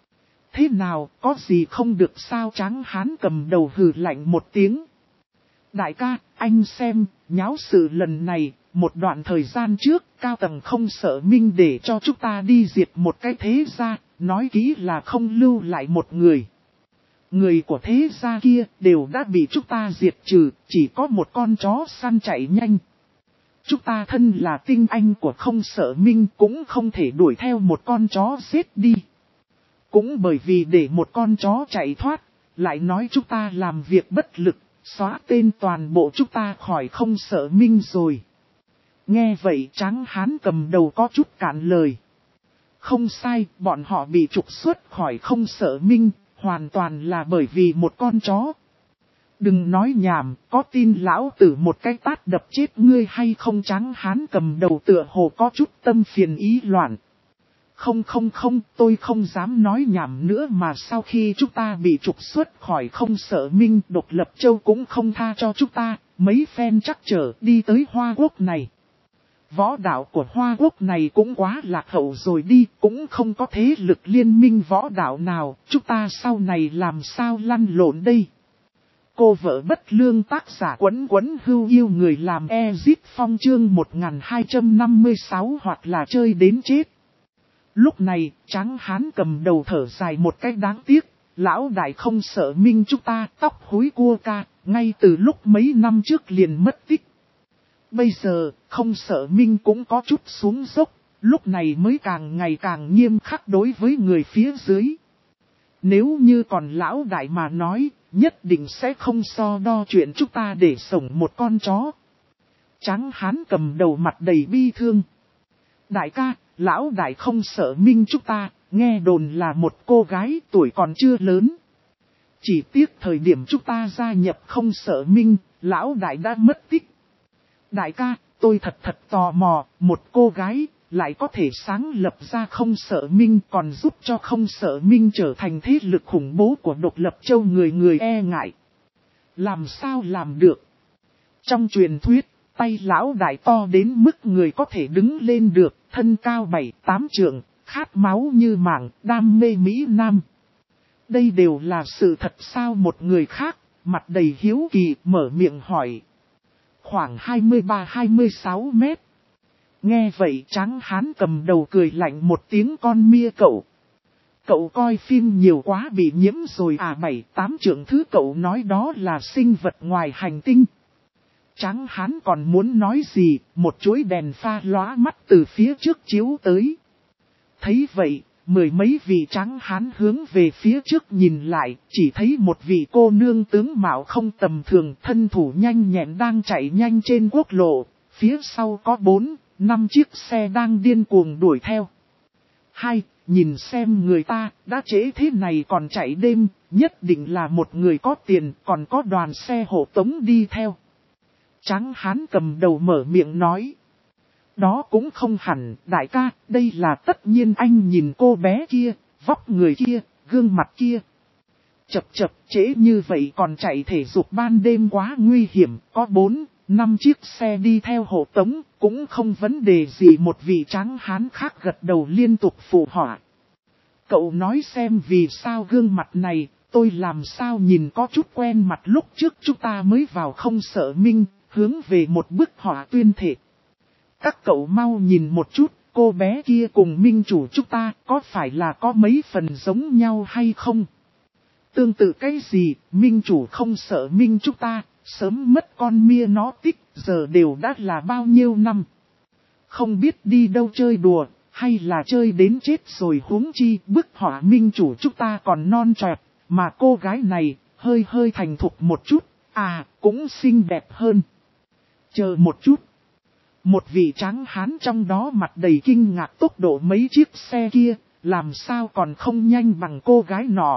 Thế nào, có gì không được sao? Tráng hán cầm đầu hừ lạnh một tiếng. Đại ca, anh xem, nháo sự lần này, một đoạn thời gian trước, cao tầng không sợ minh để cho chúng ta đi diệt một cái thế gia, nói kỹ là không lưu lại một người. Người của thế gia kia đều đã bị chúng ta diệt trừ, chỉ có một con chó săn chạy nhanh. Chúng ta thân là tinh anh của không sợ minh cũng không thể đuổi theo một con chó giết đi. Cũng bởi vì để một con chó chạy thoát, lại nói chúng ta làm việc bất lực, xóa tên toàn bộ chúng ta khỏi không sợ minh rồi. Nghe vậy tráng hán cầm đầu có chút cạn lời. Không sai, bọn họ bị trục xuất khỏi không sợ minh, hoàn toàn là bởi vì một con chó. Đừng nói nhảm, có tin lão tử một cái tát đập chết ngươi hay không? Tráng hán cầm đầu tựa hồ có chút tâm phiền ý loạn. Không, tôi không dám nói nhảm nữa mà sau khi chúng ta bị trục xuất khỏi Không Sở Minh, Độc Lập Châu cũng không tha cho chúng ta, mấy phen trắc trở đi tới Hoa Quốc này. Võ đạo của Hoa Quốc này cũng quá lạc hậu rồi đi, cũng không có thế lực liên minh võ đạo nào, chúng ta sau này làm sao lăn lộn đây. Cô vợ bất lương tác giả Quấn Quấn Hưu yêu người làm Ezip Phong chương 1256 hoặc là chơi đến chết. Lúc này, Tráng Hán cầm đầu thở dài một cách đáng tiếc, lão đại Không Sở Minh chúng ta tóc húi cua ca, ngay từ lúc mấy năm trước liền mất tích. Bây giờ, Không Sở Minh cũng có chút xuống dốc, lúc này mới càng ngày càng nghiêm khắc đối với người phía dưới. Nếu như còn lão đại mà nói, nhất định sẽ không so đo chuyện chúng ta để sổng một con chó. Tráng Hán cầm đầu mặt đầy bi thương. Đại ca, lão đại Không Sở Minh chúng ta, nghe đồn là một cô gái tuổi còn chưa lớn. Chỉ tiếc thời điểm chúng ta gia nhập Không Sở Minh, lão đại đã mất tích. Đại ca, tôi thật tò mò, một cô gái lại có thể sáng lập ra Không Sở Minh còn giúp cho Không Sở Minh trở thành thế lực khủng bố của Độc Lập Châu người e ngại. Làm sao làm được? Trong truyền thuyết, tay lão đại to đến mức người có thể đứng lên được, thân cao 7-8 trượng, khát máu như mảng, đam mê Mỹ Nam. Đây đều là sự thật sao? Một người khác, mặt đầy hiếu kỳ, mở miệng hỏi. Khoảng 23-26 mét. Nghe vậy Tráng Hán cầm đầu cười lạnh một tiếng con mia cậu. Cậu coi phim nhiều quá bị nhiễm rồi à? 7-8 trượng thứ cậu nói đó là sinh vật ngoài hành tinh. Tráng Hán còn muốn nói gì, một chuỗi đèn pha lóa mắt từ phía trước chiếu tới. Thấy vậy, mười mấy vị Tráng Hán hướng về phía trước nhìn lại, chỉ thấy một vị cô nương tướng mạo không tầm thường, thân thủ nhanh nhẹn đang chạy nhanh trên quốc lộ, phía sau có 4-5 chiếc xe đang điên cuồng đuổi theo. Nhìn xem người ta, đã trễ thế này còn chạy đêm, nhất định là một người có tiền, còn có đoàn xe hộ tống đi theo. Tráng Hán cầm đầu mở miệng nói. Đó cũng không hẳn, đại ca, đây là tất nhiên. Anh nhìn cô bé kia, vóc người kia, gương mặt kia. Chập trễ như vậy còn chạy thể dục ban đêm quá nguy hiểm, có 4-5 chiếc xe đi theo hộ tống, cũng không vấn đề gì. Một vị Tráng Hán khác gật đầu liên tục phụ họa. Cậu nói xem vì sao gương mặt này, tôi làm sao nhìn có chút quen mặt lúc trước chúng ta mới vào Không Sở Minh, hướng về một bức họa tuyên thể. Các cậu mau nhìn một chút, cô bé kia cùng minh chủ chúng ta có phải là có mấy phần giống nhau hay không? Tương tự cái gì, minh chủ Không Sở Minh chúng ta, sớm mất con mia nó tích, giờ đều đã là bao nhiêu năm. Không biết đi đâu chơi đùa, hay là chơi đến chết rồi. Huống chi bức họa minh chủ chúng ta còn non trọt, mà cô gái này hơi thành thục một chút, cũng xinh đẹp hơn. Chờ một chút. Một vị Tráng Hán trong đó mặt đầy kinh ngạc tốc độ mấy chiếc xe kia, làm sao còn không nhanh bằng cô gái nọ.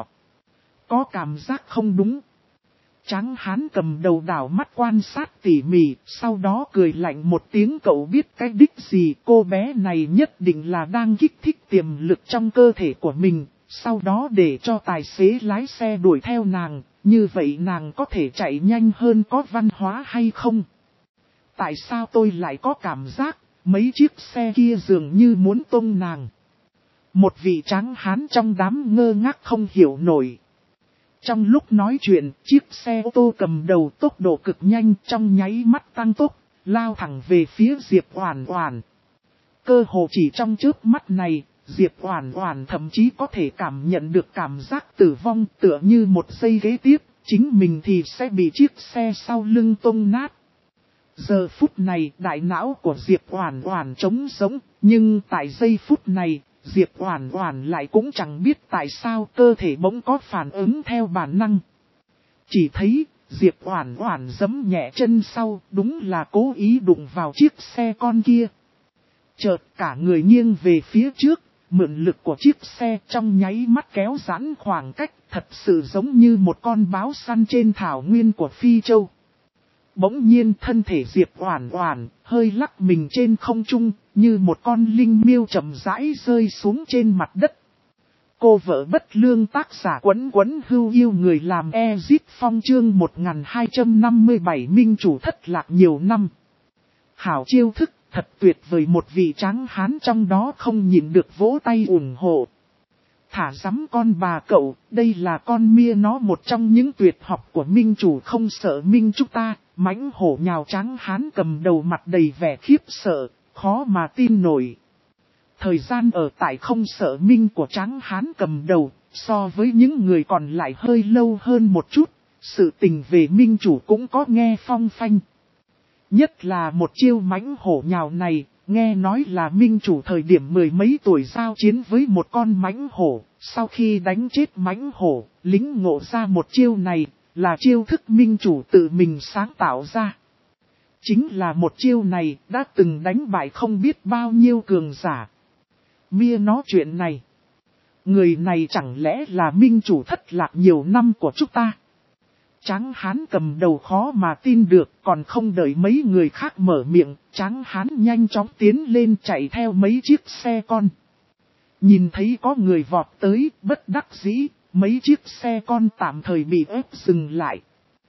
Có cảm giác không đúng. Tráng Hán cầm đầu đảo mắt quan sát tỉ mỉ, sau đó cười lạnh một tiếng. Cậu biết cái đích gì? Cô bé này nhất định là đang kích thích tiềm lực trong cơ thể của mình, sau đó để cho tài xế lái xe đuổi theo nàng, như vậy nàng có thể chạy nhanh hơn. Có văn hóa hay không? Tại sao tôi lại có cảm giác, mấy chiếc xe kia dường như muốn tông nàng? Một vị Tráng Hán trong đám ngơ ngác không hiểu nổi. Trong lúc nói chuyện, chiếc xe ô tô cầm đầu tốc độ cực nhanh, trong nháy mắt tăng tốc, lao thẳng về phía Diệp Oản Oản. Cơ hồ chỉ trong chớp mắt này, Diệp Oản Oản thậm chí có thể cảm nhận được cảm giác tử vong, tựa như một giây kế tiếp, chính mình thì sẽ bị chiếc xe sau lưng tông nát. Giờ phút này, đại não của Diệp Oản Oản trống rỗng, nhưng tại giây phút này, Diệp Oản Oản lại cũng chẳng biết tại sao cơ thể bỗng có phản ứng theo bản năng. Chỉ thấy, Diệp Oản Oản giẫm nhẹ chân sau, đúng là cố ý đụng vào chiếc xe con kia. Chợt cả người nghiêng về phía trước, mượn lực của chiếc xe trong nháy mắt kéo giãn khoảng cách, thật sự giống như một con báo săn trên thảo nguyên của Phi Châu. Bỗng nhiên thân thể Diệp Oản Oản hơi lắc mình trên không trung, như một con linh miêu chậm rãi rơi xuống trên mặt đất. Cô vợ bất lương tác giả Quấn Quấn Hưu yêu người làm Ezit Phong chương 1257 minh chủ thất lạc nhiều năm. Hảo chiêu thức, thật tuyệt vời, một vị tráng hán trong đó không nhịn được vỗ tay ủng hộ. Thả rắm con bà cậu, đây là con mia nó, một trong những tuyệt học của minh chủ không sợ minh chúng ta. Mãnh hổ nhào tráng hán cầm đầu mặt đầy vẻ khiếp sợ, khó mà tin nổi. Thời gian ở tại không sợ minh của tráng hán cầm đầu, so với những người còn lại hơi lâu hơn một chút, sự tình về minh chủ cũng có nghe phong phanh. Nhất là một chiêu mãnh hổ nhào này, nghe nói là minh chủ thời điểm mười mấy tuổi giao chiến với một con mãnh hổ, sau khi đánh chết mãnh hổ, lính ngộ ra một chiêu này, là chiêu thức minh chủ tự mình sáng tạo ra. Chính là một chiêu này đã từng đánh bại không biết bao nhiêu cường giả. Mia nói chuyện này. Người này chẳng lẽ là minh chủ thất lạc nhiều năm của chúng ta? Tráng hán cầm đầu khó mà tin được, còn không đợi mấy người khác mở miệng, tráng hán nhanh chóng tiến lên chạy theo mấy chiếc xe con. Nhìn thấy có người vọt tới, bất đắc dĩ, mấy chiếc xe con tạm thời bị ép dừng lại.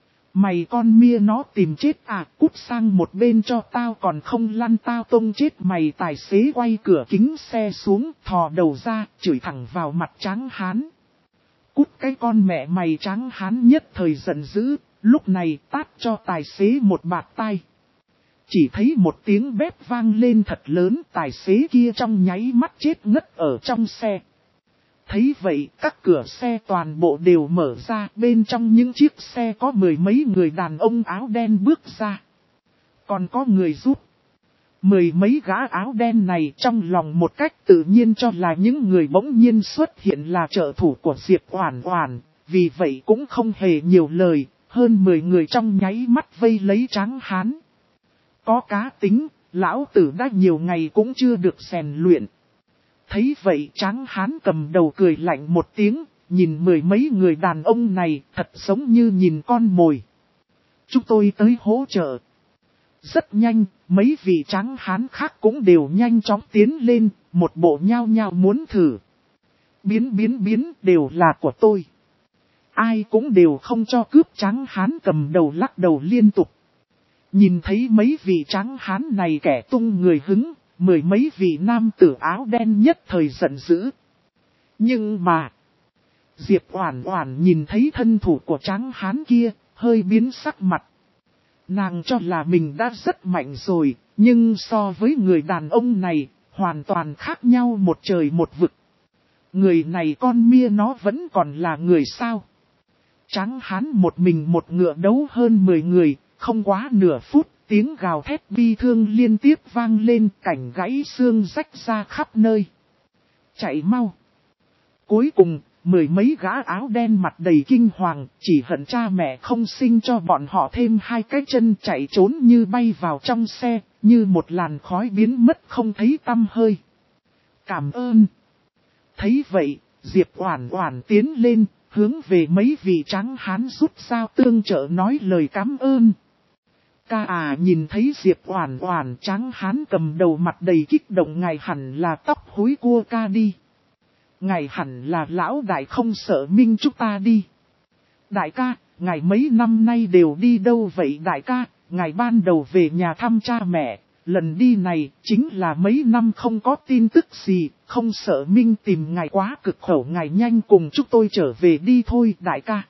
Mày con mia nó tìm chết à, cút sang một bên cho tao, còn không lăn tao tông chết mày. Tài xế quay cửa kính xe xuống, thò đầu ra, chửi thẳng vào mặt tráng hán. Cút cái con mẹ mày, tráng hán nhất thời giận dữ, lúc này tát cho tài xế một bạt tai. Chỉ thấy một tiếng bép vang lên thật lớn, tài xế kia trong nháy mắt chết ngất ở trong xe. Thấy vậy, các cửa xe toàn bộ đều mở ra, bên trong những chiếc xe có mười mấy người đàn ông áo đen bước ra. Còn có người giúp. Mười mấy gã áo đen này trong lòng một cách tự nhiên cho là những người bỗng nhiên xuất hiện là trợ thủ của Diệp Oản Oản, vì vậy cũng không hề nhiều lời, hơn 10 người trong nháy mắt vây lấy tráng hán. Có cá tính, lão tử đã nhiều ngày cũng chưa được rèn luyện. Thấy vậy tráng hán cầm đầu cười lạnh một tiếng, nhìn mười mấy người đàn ông này thật giống như nhìn con mồi. Chúng tôi tới hỗ trợ. Rất nhanh, mấy vị tráng hán khác cũng đều nhanh chóng tiến lên, một bộ nhao nhao muốn thử. Biến, đều là của tôi. Ai cũng đều không cho cướp, tráng hán cầm đầu lắc đầu liên tục. Nhìn thấy mấy vị tráng hán này kẻ tung người hứng, mười mấy vị nam tử áo đen nhất thời giận dữ. Nhưng mà, Diệp Oản Oản nhìn thấy thân thủ của tráng hán kia, hơi biến sắc mặt. Nàng cho là mình đã rất mạnh rồi, nhưng so với người đàn ông này, hoàn toàn khác nhau một trời một vực. Người này con mia nó vẫn còn là người sao? Tráng hán một mình một ngựa đấu hơn 10 người, không quá nửa phút, tiếng gào thét bi thương liên tiếp vang lên, cảnh gãy xương rách ra khắp nơi. Chạy mau! Cuối cùng, mười mấy gã áo đen mặt đầy kinh hoàng, chỉ hận cha mẹ không sinh cho bọn họ thêm hai cái chân, chạy trốn như bay vào trong xe, như một làn khói biến mất không thấy tăm hơi. Cảm ơn! Thấy vậy, Diệp Oản Oản tiến lên, hướng về mấy vị tráng hán rút dao tương trợ nói lời cảm ơn. Ca à, nhìn thấy Diệp Oản Oản, tráng hán cầm đầu mặt đầy kích động, ngài hẳn là tóc húi cua ca đi. Ngài hẳn là lão đại không sợ minh chúng ta đi. Đại ca, ngài mấy năm nay đều đi đâu vậy đại ca? Ngài ban đầu về nhà thăm cha mẹ, lần đi này chính là mấy năm không có tin tức gì, không sợ minh tìm ngài quá cực khổ, ngài nhanh cùng chúng tôi trở về đi thôi đại ca.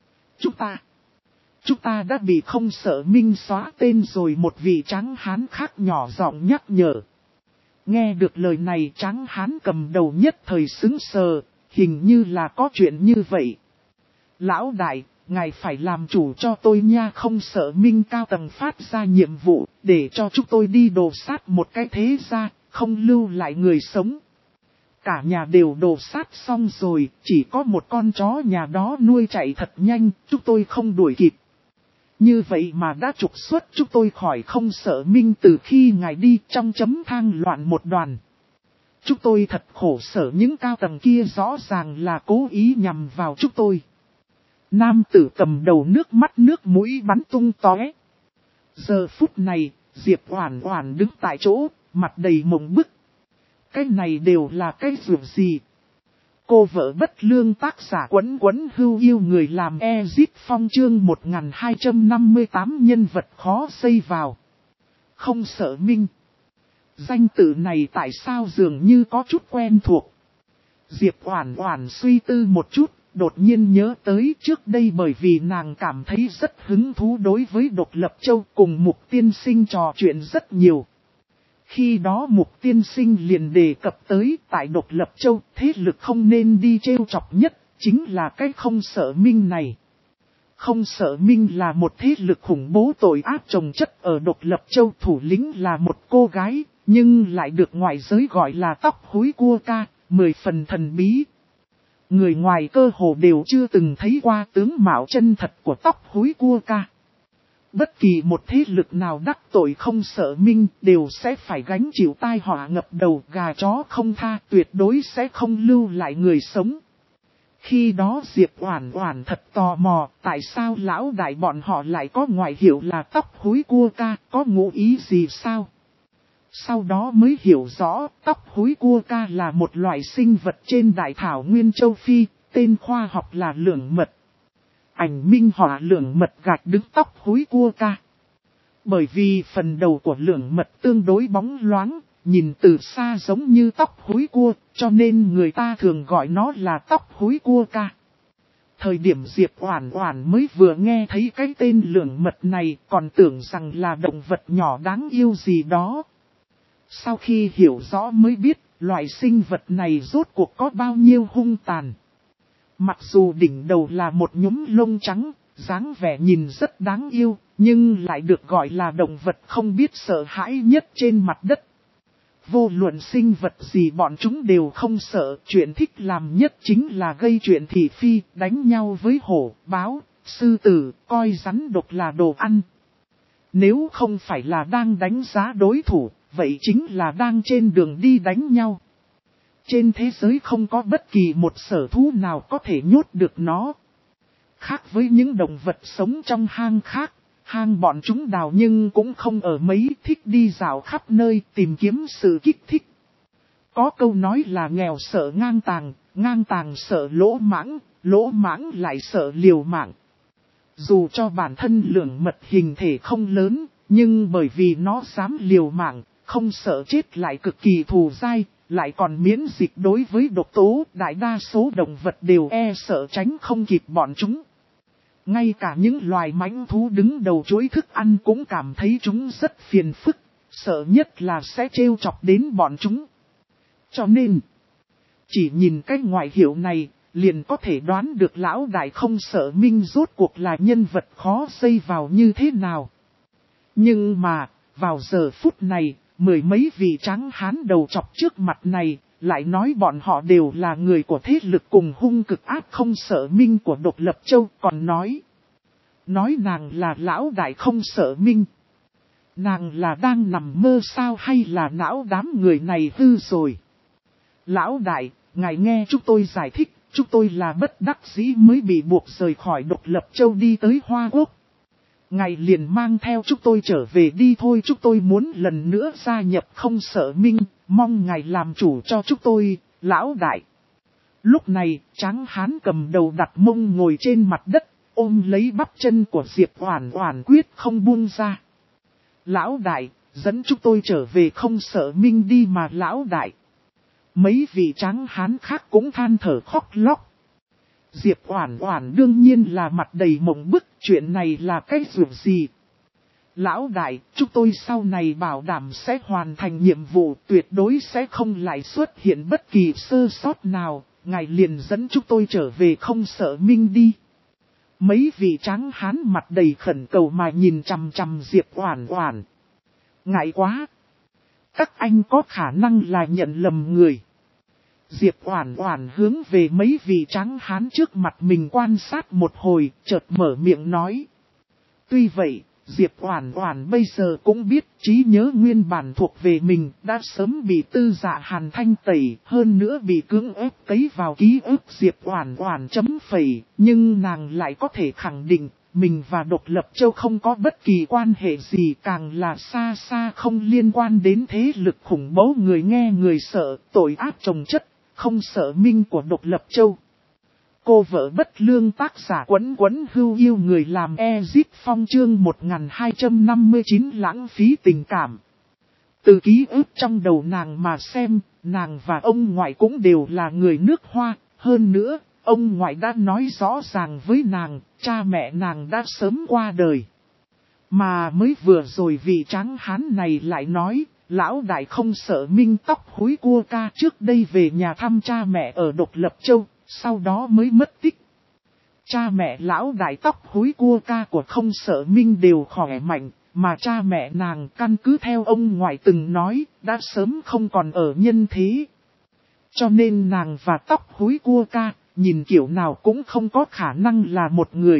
Chúng ta đã bị không sợ minh xóa tên rồi, một vị tráng hán khác nhỏ giọng nhắc nhở. Nghe được lời này tráng hán cầm đầu nhất thời sững sờ, hình như là có chuyện như vậy. Lão đại, ngài phải làm chủ cho tôi nha, không sợ minh cao tầng phát ra nhiệm vụ, để cho chúng tôi đi đồ sát một cái thế gia, không lưu lại người sống. Cả nhà đều đồ sát xong rồi, chỉ có một con chó nhà đó nuôi chạy thật nhanh, chúng tôi không đuổi kịp. Như vậy mà đã trục xuất chúng tôi khỏi không sợ minh từ khi ngài đi, trong chấm thang loạn một đoàn. Chúng tôi thật khổ sở, những cao tầng kia rõ ràng là cố ý nhằm vào chúng tôi. Nam tử cầm đầu nước mắt nước mũi bắn tung tóe. Giờ phút này, Diệp Oản Oản đứng tại chỗ, mặt đầy mộng bức. Cái này đều là cái ruộng gì? Cô vợ bất lương tác giả Quấn Quấn Hưu yêu người làm Ezip Phong chương 1258 nhân vật khó xây vào. Không sợ Minh. Danh tự này tại sao dường như có chút quen thuộc. Diệp Oản Oản suy tư một chút, đột nhiên nhớ tới trước đây bởi vì nàng cảm thấy rất hứng thú đối với Độc Lập Châu cùng Mục Tiên Sinh trò chuyện rất nhiều. Khi đó Mục Tiên Sinh liền đề cập tới tại Độc Lập Châu thế lực không nên đi trêu chọc nhất, chính là cái Không Sợ Minh này. Không Sợ Minh là một thế lực khủng bố tội ác chồng chất ở Độc Lập Châu, thủ lĩnh là một cô gái, nhưng lại được ngoại giới gọi là tóc húi cua ca, 10 phần thần bí. Người ngoài cơ hồ đều chưa từng thấy qua tướng mạo chân thật của tóc húi cua ca. Bất kỳ một thế lực nào đắc tội Không Sợ Minh đều sẽ phải gánh chịu tai họa ngập đầu, gà chó không tha, tuyệt đối sẽ không lưu lại người sống. Khi đó Diệp Oản Oản thật tò mò, tại sao lão đại bọn họ lại có ngoại hiệu là tóc húi cua ca, có ngụ ý gì sao? Sau đó mới hiểu rõ, tóc húi cua ca là một loại sinh vật trên đại thảo nguyên châu Phi, tên khoa học là lưỡng mật. Ảnh minh họa lưỡng mật gạch đứng tóc húi cua ca. Bởi vì phần đầu của lưỡng mật tương đối bóng loáng, nhìn từ xa giống như tóc húi cua, cho nên người ta thường gọi nó là tóc húi cua ca. Thời điểm Diệp Oản Oản mới vừa nghe thấy cái tên lưỡng mật này, còn tưởng rằng là động vật nhỏ đáng yêu gì đó. Sau khi hiểu rõ mới biết, loại sinh vật này rốt cuộc có bao nhiêu hung tàn. Mặc dù đỉnh đầu là một nhúm lông trắng, dáng vẻ nhìn rất đáng yêu, nhưng lại được gọi là động vật không biết sợ hãi nhất trên mặt đất. Vô luận sinh vật gì bọn chúng đều không sợ, chuyện thích làm nhất chính là gây chuyện thị phi, đánh nhau với hổ, báo, sư tử, coi rắn độc là đồ ăn. Nếu không phải là đang đánh giá đối thủ, vậy chính là đang trên đường đi đánh nhau. Trên thế giới không có bất kỳ một sở thú nào có thể nhốt được nó. Khác với những động vật sống trong hang khác, hang bọn chúng đào nhưng cũng không ở mấy, thích đi dạo khắp nơi tìm kiếm sự kích thích. Có câu nói là nghèo sợ ngang tàng sợ lỗ mãng lại sợ liều mạng. Dù cho bản thân lưỡng mật hình thể không lớn, nhưng bởi vì nó dám liều mạng, không sợ chết lại cực kỳ thù dai, lại còn miễn dịch đối với độc tố, đại đa số động vật đều e sợ tránh không kịp bọn chúng. Ngay cả những loài mãnh thú đứng đầu chuỗi thức ăn cũng cảm thấy chúng rất phiền phức, sợ nhất là sẽ trêu chọc đến bọn chúng. Cho nên, chỉ nhìn cái ngoại hiệu này, liền có thể đoán được lão đại Không Sợ Minh rốt cuộc là nhân vật khó xây vào như thế nào. Nhưng mà, vào giờ phút này, mười mấy vị tráng hán đầu chọc trước mặt này, lại nói bọn họ đều là người của thế lực cùng hung cực ác Không Sợ Minh của Độc Lập Châu, còn nói nàng là lão đại Không Sợ Minh. Nàng là đang nằm mơ sao hay là não đám người này hư rồi? Lão đại, ngài nghe chúng tôi giải thích, chúng tôi là bất đắc dĩ mới bị buộc rời khỏi Độc Lập Châu đi tới Hoa Quốc. Ngài liền mang theo chúng tôi trở về đi thôi, chúng tôi muốn lần nữa gia nhập Không Sợ Minh, mong ngài làm chủ cho chúng tôi, lão đại. Lúc này, tráng hán cầm đầu đặt mông ngồi trên mặt đất, ôm lấy bắp chân của Diệp Oản Oản quyết không buông ra. Lão đại, dẫn chúng tôi trở về Không Sợ Minh đi mà lão đại. Mấy vị tráng hán khác cũng than thở khóc lóc. Diệp Oản Oản đương nhiên là mặt đầy mộng bức, chuyện này là cái việc gì? Lão đại, chúng tôi sau này bảo đảm sẽ hoàn thành nhiệm vụ, tuyệt đối sẽ không lại xuất hiện bất kỳ sơ sót nào, ngài liền dẫn chúng tôi trở về Không Sợ Minh đi. Mấy vị tráng hán mặt đầy khẩn cầu mà nhìn chằm chằm Diệp Oản Oản. Ngại quá! Các anh có khả năng là nhận lầm người. Diệp Oản Oản hướng về mấy vị tráng hán trước mặt mình quan sát một hồi, chợt mở miệng nói. Tuy vậy, Diệp Oản Oản bây giờ cũng biết trí nhớ nguyên bản thuộc về mình đã sớm bị Tư Dạ Hàn thanh tẩy, hơn nữa bị cưỡng ép cấy vào ký ức Diệp Oản Oản chấm phẩy, nhưng nàng lại có thể khẳng định, mình và Độc Lập Châu không có bất kỳ quan hệ gì, càng là xa xa không liên quan đến thế lực khủng bố người nghe người sợ, tội ác chồng chất, không sợ minh của Độc Lập Châu. Cô vợ bất lương tác giả Quấn Quấn Hưu yêu người làm Ezip Phong chương 1259 lãng phí tình cảm. Từ ký ức trong đầu nàng mà xem, nàng và ông ngoại cũng đều là người nước Hoa, hơn nữa, ông ngoại đã nói rõ ràng với nàng, cha mẹ nàng đã sớm qua đời. Mà mới vừa rồi vị tráng hán này lại nói, lão đại không sợ minh tóc húi cua ca trước đây về nhà thăm cha mẹ ở Độc Lập Châu, sau đó mới mất tích. Cha mẹ lão đại tóc húi cua ca của không sợ minh đều khỏe mạnh, mà cha mẹ nàng căn cứ theo ông ngoại từng nói, đã sớm không còn ở nhân thế. Cho nên nàng và tóc húi cua ca, nhìn kiểu nào cũng không có khả năng là một người.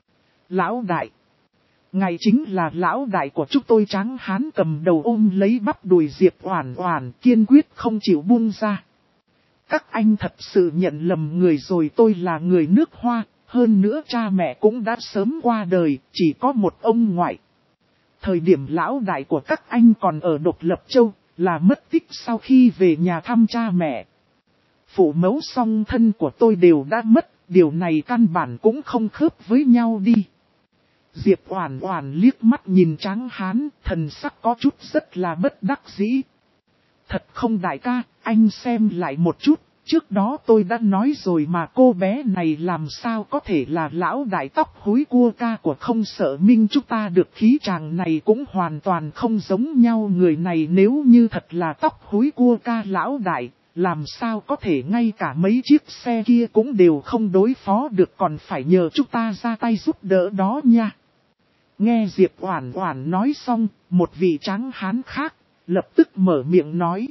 Lão đại. Ngài chính là lão đại của chúng tôi, tráng hán cầm đầu ôm lấy bắp đùi Diệp Oản Oản, kiên quyết không chịu buông ra. Các anh thật sự nhận lầm người rồi, tôi là người nước Hoa, hơn nữa cha mẹ cũng đã sớm qua đời, chỉ có một ông ngoại. Thời điểm lão đại của các anh còn ở Độc Lập Châu, là mất tích sau khi về nhà thăm cha mẹ. Phụ mẫu song thân của tôi đều đã mất, điều này căn bản cũng không khớp với nhau đi. Diệp Oản Oản liếc mắt nhìn tráng hán, thần sắc có chút rất là bất đắc dĩ. Thật không đại ca, anh xem lại một chút, trước đó tôi đã nói rồi mà, cô bé này làm sao có thể là lão đại tóc húi cua ca của không sợ minh, chúng ta được khí chàng này cũng hoàn toàn không giống nhau. Người này nếu như thật là tóc húi cua ca lão đại, làm sao có thể ngay cả mấy chiếc xe kia cũng đều không đối phó được, còn phải nhờ chúng ta ra tay giúp đỡ đó nha. Nghe Diệp Oản Oản nói xong, một vị tráng hán khác lập tức mở miệng nói.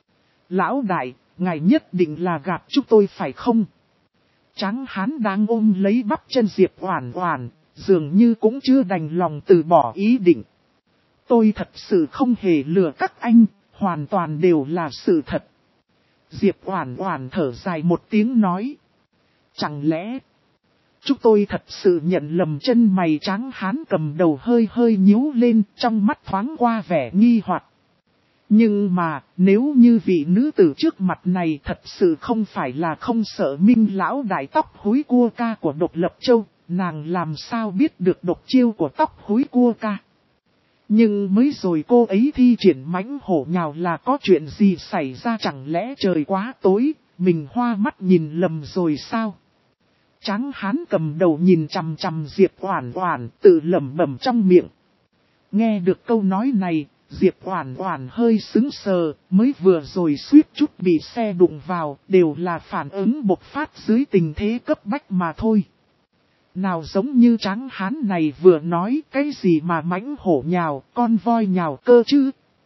Lão đại, ngài nhất định là gạt chúng tôi phải không? Tráng hán đang ôm lấy bắp chân Diệp Oản Oản, dường như cũng chưa đành lòng từ bỏ ý định. Tôi thật sự không hề lừa các anh, hoàn toàn đều là sự thật. Diệp Oản Oản thở dài một tiếng nói. Chẳng lẽ chúng tôi thật sự nhận lầm? Chân mày tráng hán cầm đầu hơi hơi nhíu lên, trong mắt thoáng qua vẻ nghi hoặc. Nhưng mà, nếu như vị nữ tử trước mặt này thật sự không phải là không sợ minh lão đại tóc húi cua ca của Độc Lập Châu, nàng làm sao biết được độc chiêu của tóc húi cua ca? Nhưng mới rồi cô ấy thi triển mãnh hổ nhào là có chuyện gì xảy ra? Chẳng lẽ trời quá tối, mình hoa mắt nhìn lầm rồi sao? Tráng hán cầm đầu nhìn chằm chằm Diệp Oản Oản, tự lẩm bẩm trong miệng. Nghe được câu nói này, Diệp Oản Oản hơi sững sờ, mới vừa rồi suýt chút bị xe đụng vào, đều là phản ứng bộc phát dưới tình thế cấp bách mà thôi. Nào giống như tráng hán này vừa nói cái gì mà mãnh hổ nhào, con voi nhào cơ chứ?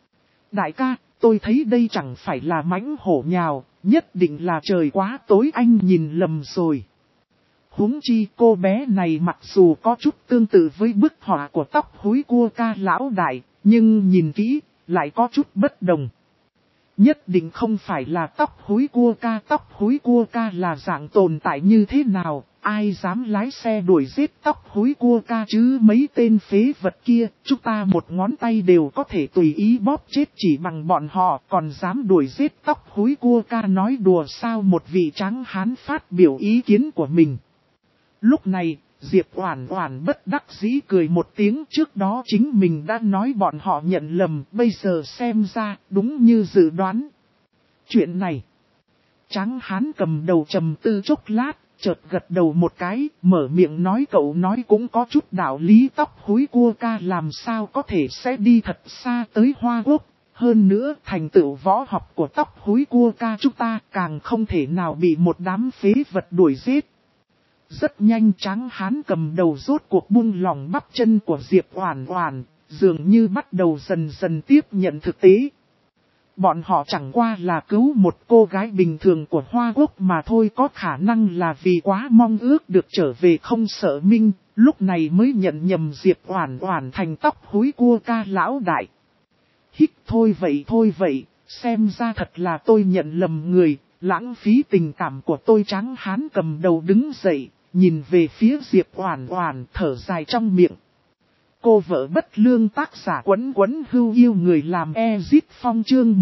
Đại ca, tôi thấy đây chẳng phải là mãnh hổ nhào, nhất định là trời quá tối, anh nhìn lầm rồi. Huống chi cô bé này mặc dù có chút tương tự với bức họa của tóc húi cua ca lão đại, nhưng nhìn kỹ, lại có chút bất đồng. Nhất định không phải là tóc húi cua ca. Tóc húi cua ca là dạng tồn tại như thế nào, ai dám lái xe đuổi giết tóc húi cua ca chứ? Mấy tên phế vật kia, chúng ta một ngón tay đều có thể tùy ý bóp chết chỉ bằng bọn họ, còn dám đuổi giết tóc húi cua ca nói đùa sao? Một vị tráng hán phát biểu ý kiến của mình. Lúc này, Diệp Oản Oản bất đắc dĩ cười một tiếng, trước đó chính mình đã nói bọn họ nhận lầm, bây giờ xem ra đúng như dự đoán. Chuyện này, tráng hán cầm đầu trầm tư chốc lát, chợt gật đầu một cái, mở miệng nói cậu nói cũng có chút đạo lý, tóc húi cua ca làm sao có thể sẽ đi thật xa tới Hoa Quốc. Hơn nữa thành tựu võ học của tóc húi cua ca chúng ta càng không thể nào bị một đám phế vật đuổi giết. Rất nhanh tráng hán cầm đầu rốt cuộc buông lỏng bắp chân của Diệp Oản Oản, dường như bắt đầu dần dần tiếp nhận thực tế. Bọn họ chẳng qua là cứu một cô gái bình thường của Hoa Quốc mà thôi, có khả năng là vì quá mong ước được trở về không sợ minh, lúc này mới nhận nhầm Diệp Oản Oản thành tóc húi cua ca lão đại. Hít thôi vậy, xem ra thật là tôi nhận lầm người, lãng phí tình cảm của tôi. Tráng hán cầm đầu đứng dậy, nhìn về phía Diệp Oản Oản thở dài trong miệng. Cô vợ bất lương tác giả Quấn Quấn Hưu Yêu người làm Ezit Phong chương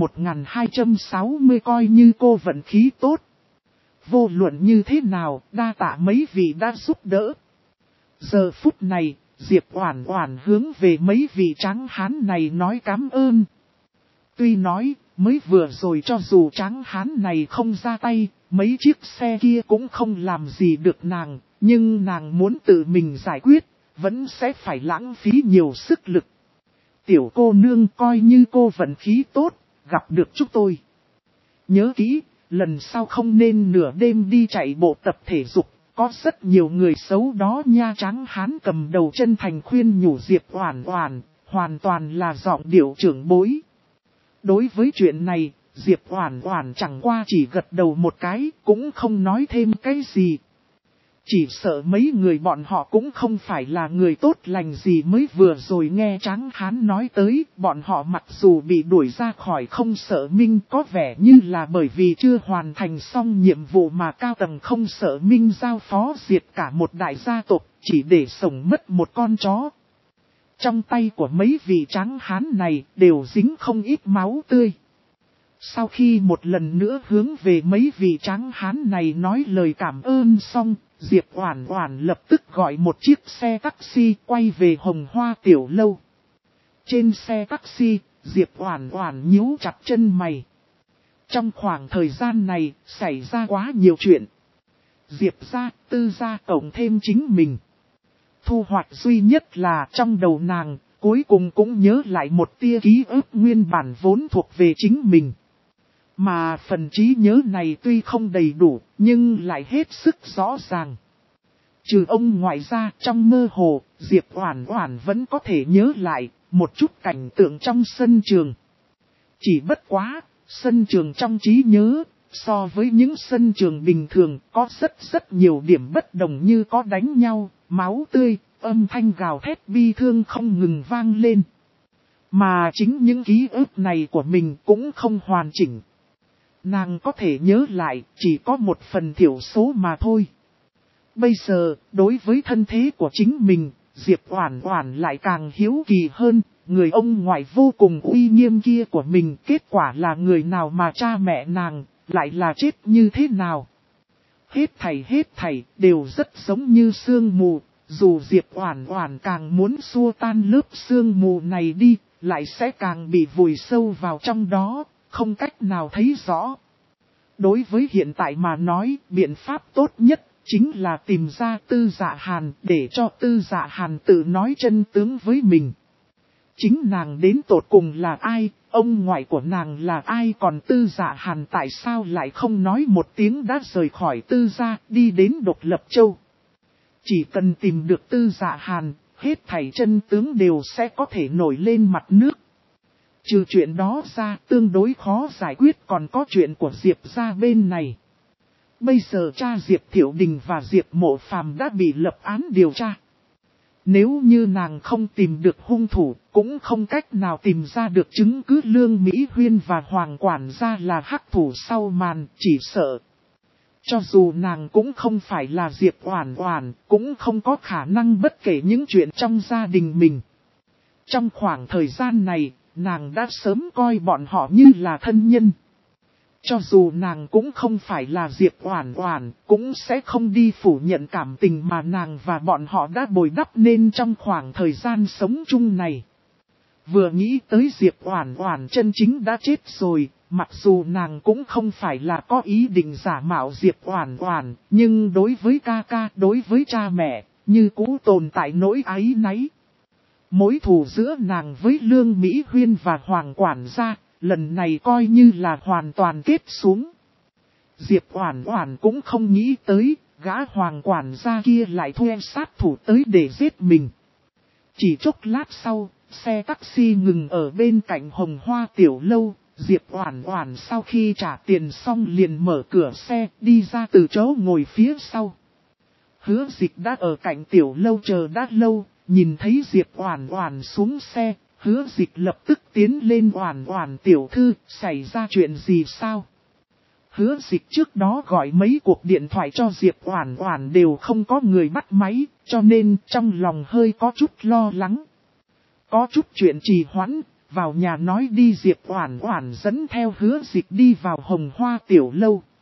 1260 coi như cô vận khí tốt. Vô luận như thế nào, đa tạ mấy vị đã giúp đỡ. Giờ phút này, Diệp Oản Oản hướng về mấy vị tráng hán này nói cảm ơn. Tuy nói, mới vừa rồi cho dù tráng hán này không ra tay, mấy chiếc xe kia cũng không làm gì được nàng, nhưng nàng muốn tự mình giải quyết, vẫn sẽ phải lãng phí nhiều sức lực. Tiểu cô nương coi như cô vận khí tốt, gặp được chúng tôi. Nhớ kỹ, lần sau không nên nửa đêm đi chạy bộ tập thể dục, có rất nhiều người xấu đó nha. Tráng hán cầm đầu chân thành khuyên nhủ Diệp Oản Oản, hoàn toàn là giọng điệu trưởng bối. Đối với chuyện này, Diệp Oản Oản chẳng qua chỉ gật đầu một cái, cũng không nói thêm cái gì. Chỉ sợ mấy người bọn họ cũng không phải là người tốt lành gì. Mới vừa rồi nghe tráng hán nói tới, bọn họ mặc dù bị đuổi ra khỏi không sợ Minh có vẻ như là bởi vì chưa hoàn thành xong nhiệm vụ mà cao tầng không sợ Minh giao phó diệt cả một đại gia tộc, chỉ để sống mất một con chó. Trong tay của mấy vị tráng hán này đều dính không ít máu tươi. Sau khi một lần nữa hướng về mấy vị tráng hán này nói lời cảm ơn xong, Diệp Oản Oản lập tức gọi một chiếc xe taxi quay về Hồng Hoa Tiểu Lâu. Trên xe taxi, Diệp Oản Oản nhíu chặt chân mày. Trong khoảng thời gian này, xảy ra quá nhiều chuyện. Diệp gia, Tư gia cộng thêm chính mình. Thu hoạch duy nhất là trong đầu nàng, cuối cùng cũng nhớ lại một tia ký ức nguyên bản vốn thuộc về chính mình. Mà phần trí nhớ này tuy không đầy đủ, nhưng lại hết sức rõ ràng. Trừ ông ngoại ra, trong mơ hồ, Diệp Oản Oản vẫn có thể nhớ lại một chút cảnh tượng trong sân trường. Chỉ bất quá, sân trường trong trí nhớ, so với những sân trường bình thường có rất nhiều điểm bất đồng, như có đánh nhau, máu tươi, âm thanh gào thét bi thương không ngừng vang lên. Mà chính những ký ức này của mình cũng không hoàn chỉnh. Nàng có thể nhớ lại chỉ có một phần thiểu số mà thôi. Bây giờ, đối với thân thế của chính mình, Diệp Oản Oản lại càng hiếu kỳ hơn, người ông ngoại vô cùng uy nghiêm kia của mình kết quả là người nào mà cha mẹ nàng, lại là chết như thế nào. Hết thảy đều rất giống như sương mù, dù Diệp Oản Oản càng muốn xua tan lớp sương mù này đi, lại sẽ càng bị vùi sâu vào trong đó, không cách nào thấy rõ. Đối với hiện tại mà nói, biện pháp tốt nhất chính là tìm ra Tư Dạ Hàn để cho Tư Dạ Hàn tự nói chân tướng với mình. Chính nàng đến tột cùng là ai, ông ngoại của nàng là ai, còn Tư Dạ Hàn tại sao lại không nói một tiếng đã rời khỏi Tư gia đi đến Độc Lập Châu. Chỉ cần tìm được Tư Dạ Hàn, hết thảy chân tướng đều sẽ có thể nổi lên mặt nước. Trừ chuyện đó ra, tương đối khó giải quyết còn có chuyện của Diệp gia bên này. Bây giờ cha Diệp Thiệu Đình và Diệp Mộ Phàm đã bị lập án điều tra. Nếu như nàng không tìm được hung thủ, cũng không cách nào tìm ra được chứng cứ Lương Mỹ Huyên và Hoàng quản gia là hắc thủ sau màn, chỉ sợ. Cho dù nàng cũng không phải là Diệp Oản Oản, cũng không có khả năng bất kể những chuyện trong gia đình mình. Trong khoảng thời gian này, nàng đã sớm coi bọn họ như là thân nhân. Cho dù nàng cũng không phải là Diệp Oản Oản, cũng sẽ không đi phủ nhận cảm tình mà nàng và bọn họ đã bồi đắp nên trong khoảng thời gian sống chung này. Vừa nghĩ tới Diệp Oản Oản chân chính đã chết rồi, mặc dù nàng cũng không phải là có ý định giả mạo Diệp Oản Oản, nhưng đối với ca ca, đối với cha mẹ, như cũ tồn tại nỗi áy náy. Mối thù giữa nàng với Lương Mỹ Huyên và Hoàng quản gia, lần này coi như là hoàn toàn kết xuống. Diệp Oản Oản cũng không nghĩ tới, gã Hoàng quản gia kia lại thuê sát thủ tới để giết mình. Chỉ chốc lát sau, xe taxi ngừng ở bên cạnh Hồng Hoa Tiểu Lâu, Diệp Oản Oản sau khi trả tiền xong liền mở cửa xe, đi ra từ chỗ ngồi phía sau. Hứa Dịch đã ở cạnh Tiểu Lâu chờ đã lâu, nhìn thấy Diệp Oản Oản xuống xe, Hứa Dịch lập tức tiến lên. Oản Oản tiểu thư, xảy ra chuyện gì sao? Hứa Dịch trước đó gọi mấy cuộc điện thoại cho Diệp Oản Oản đều không có người bắt máy, cho nên trong lòng hơi có chút lo lắng. Có chút chuyện trì hoãn, vào nhà nói đi Diệp Oản Oản dẫn theo Hứa Dịch đi vào Hồng Hoa tiểu lâu.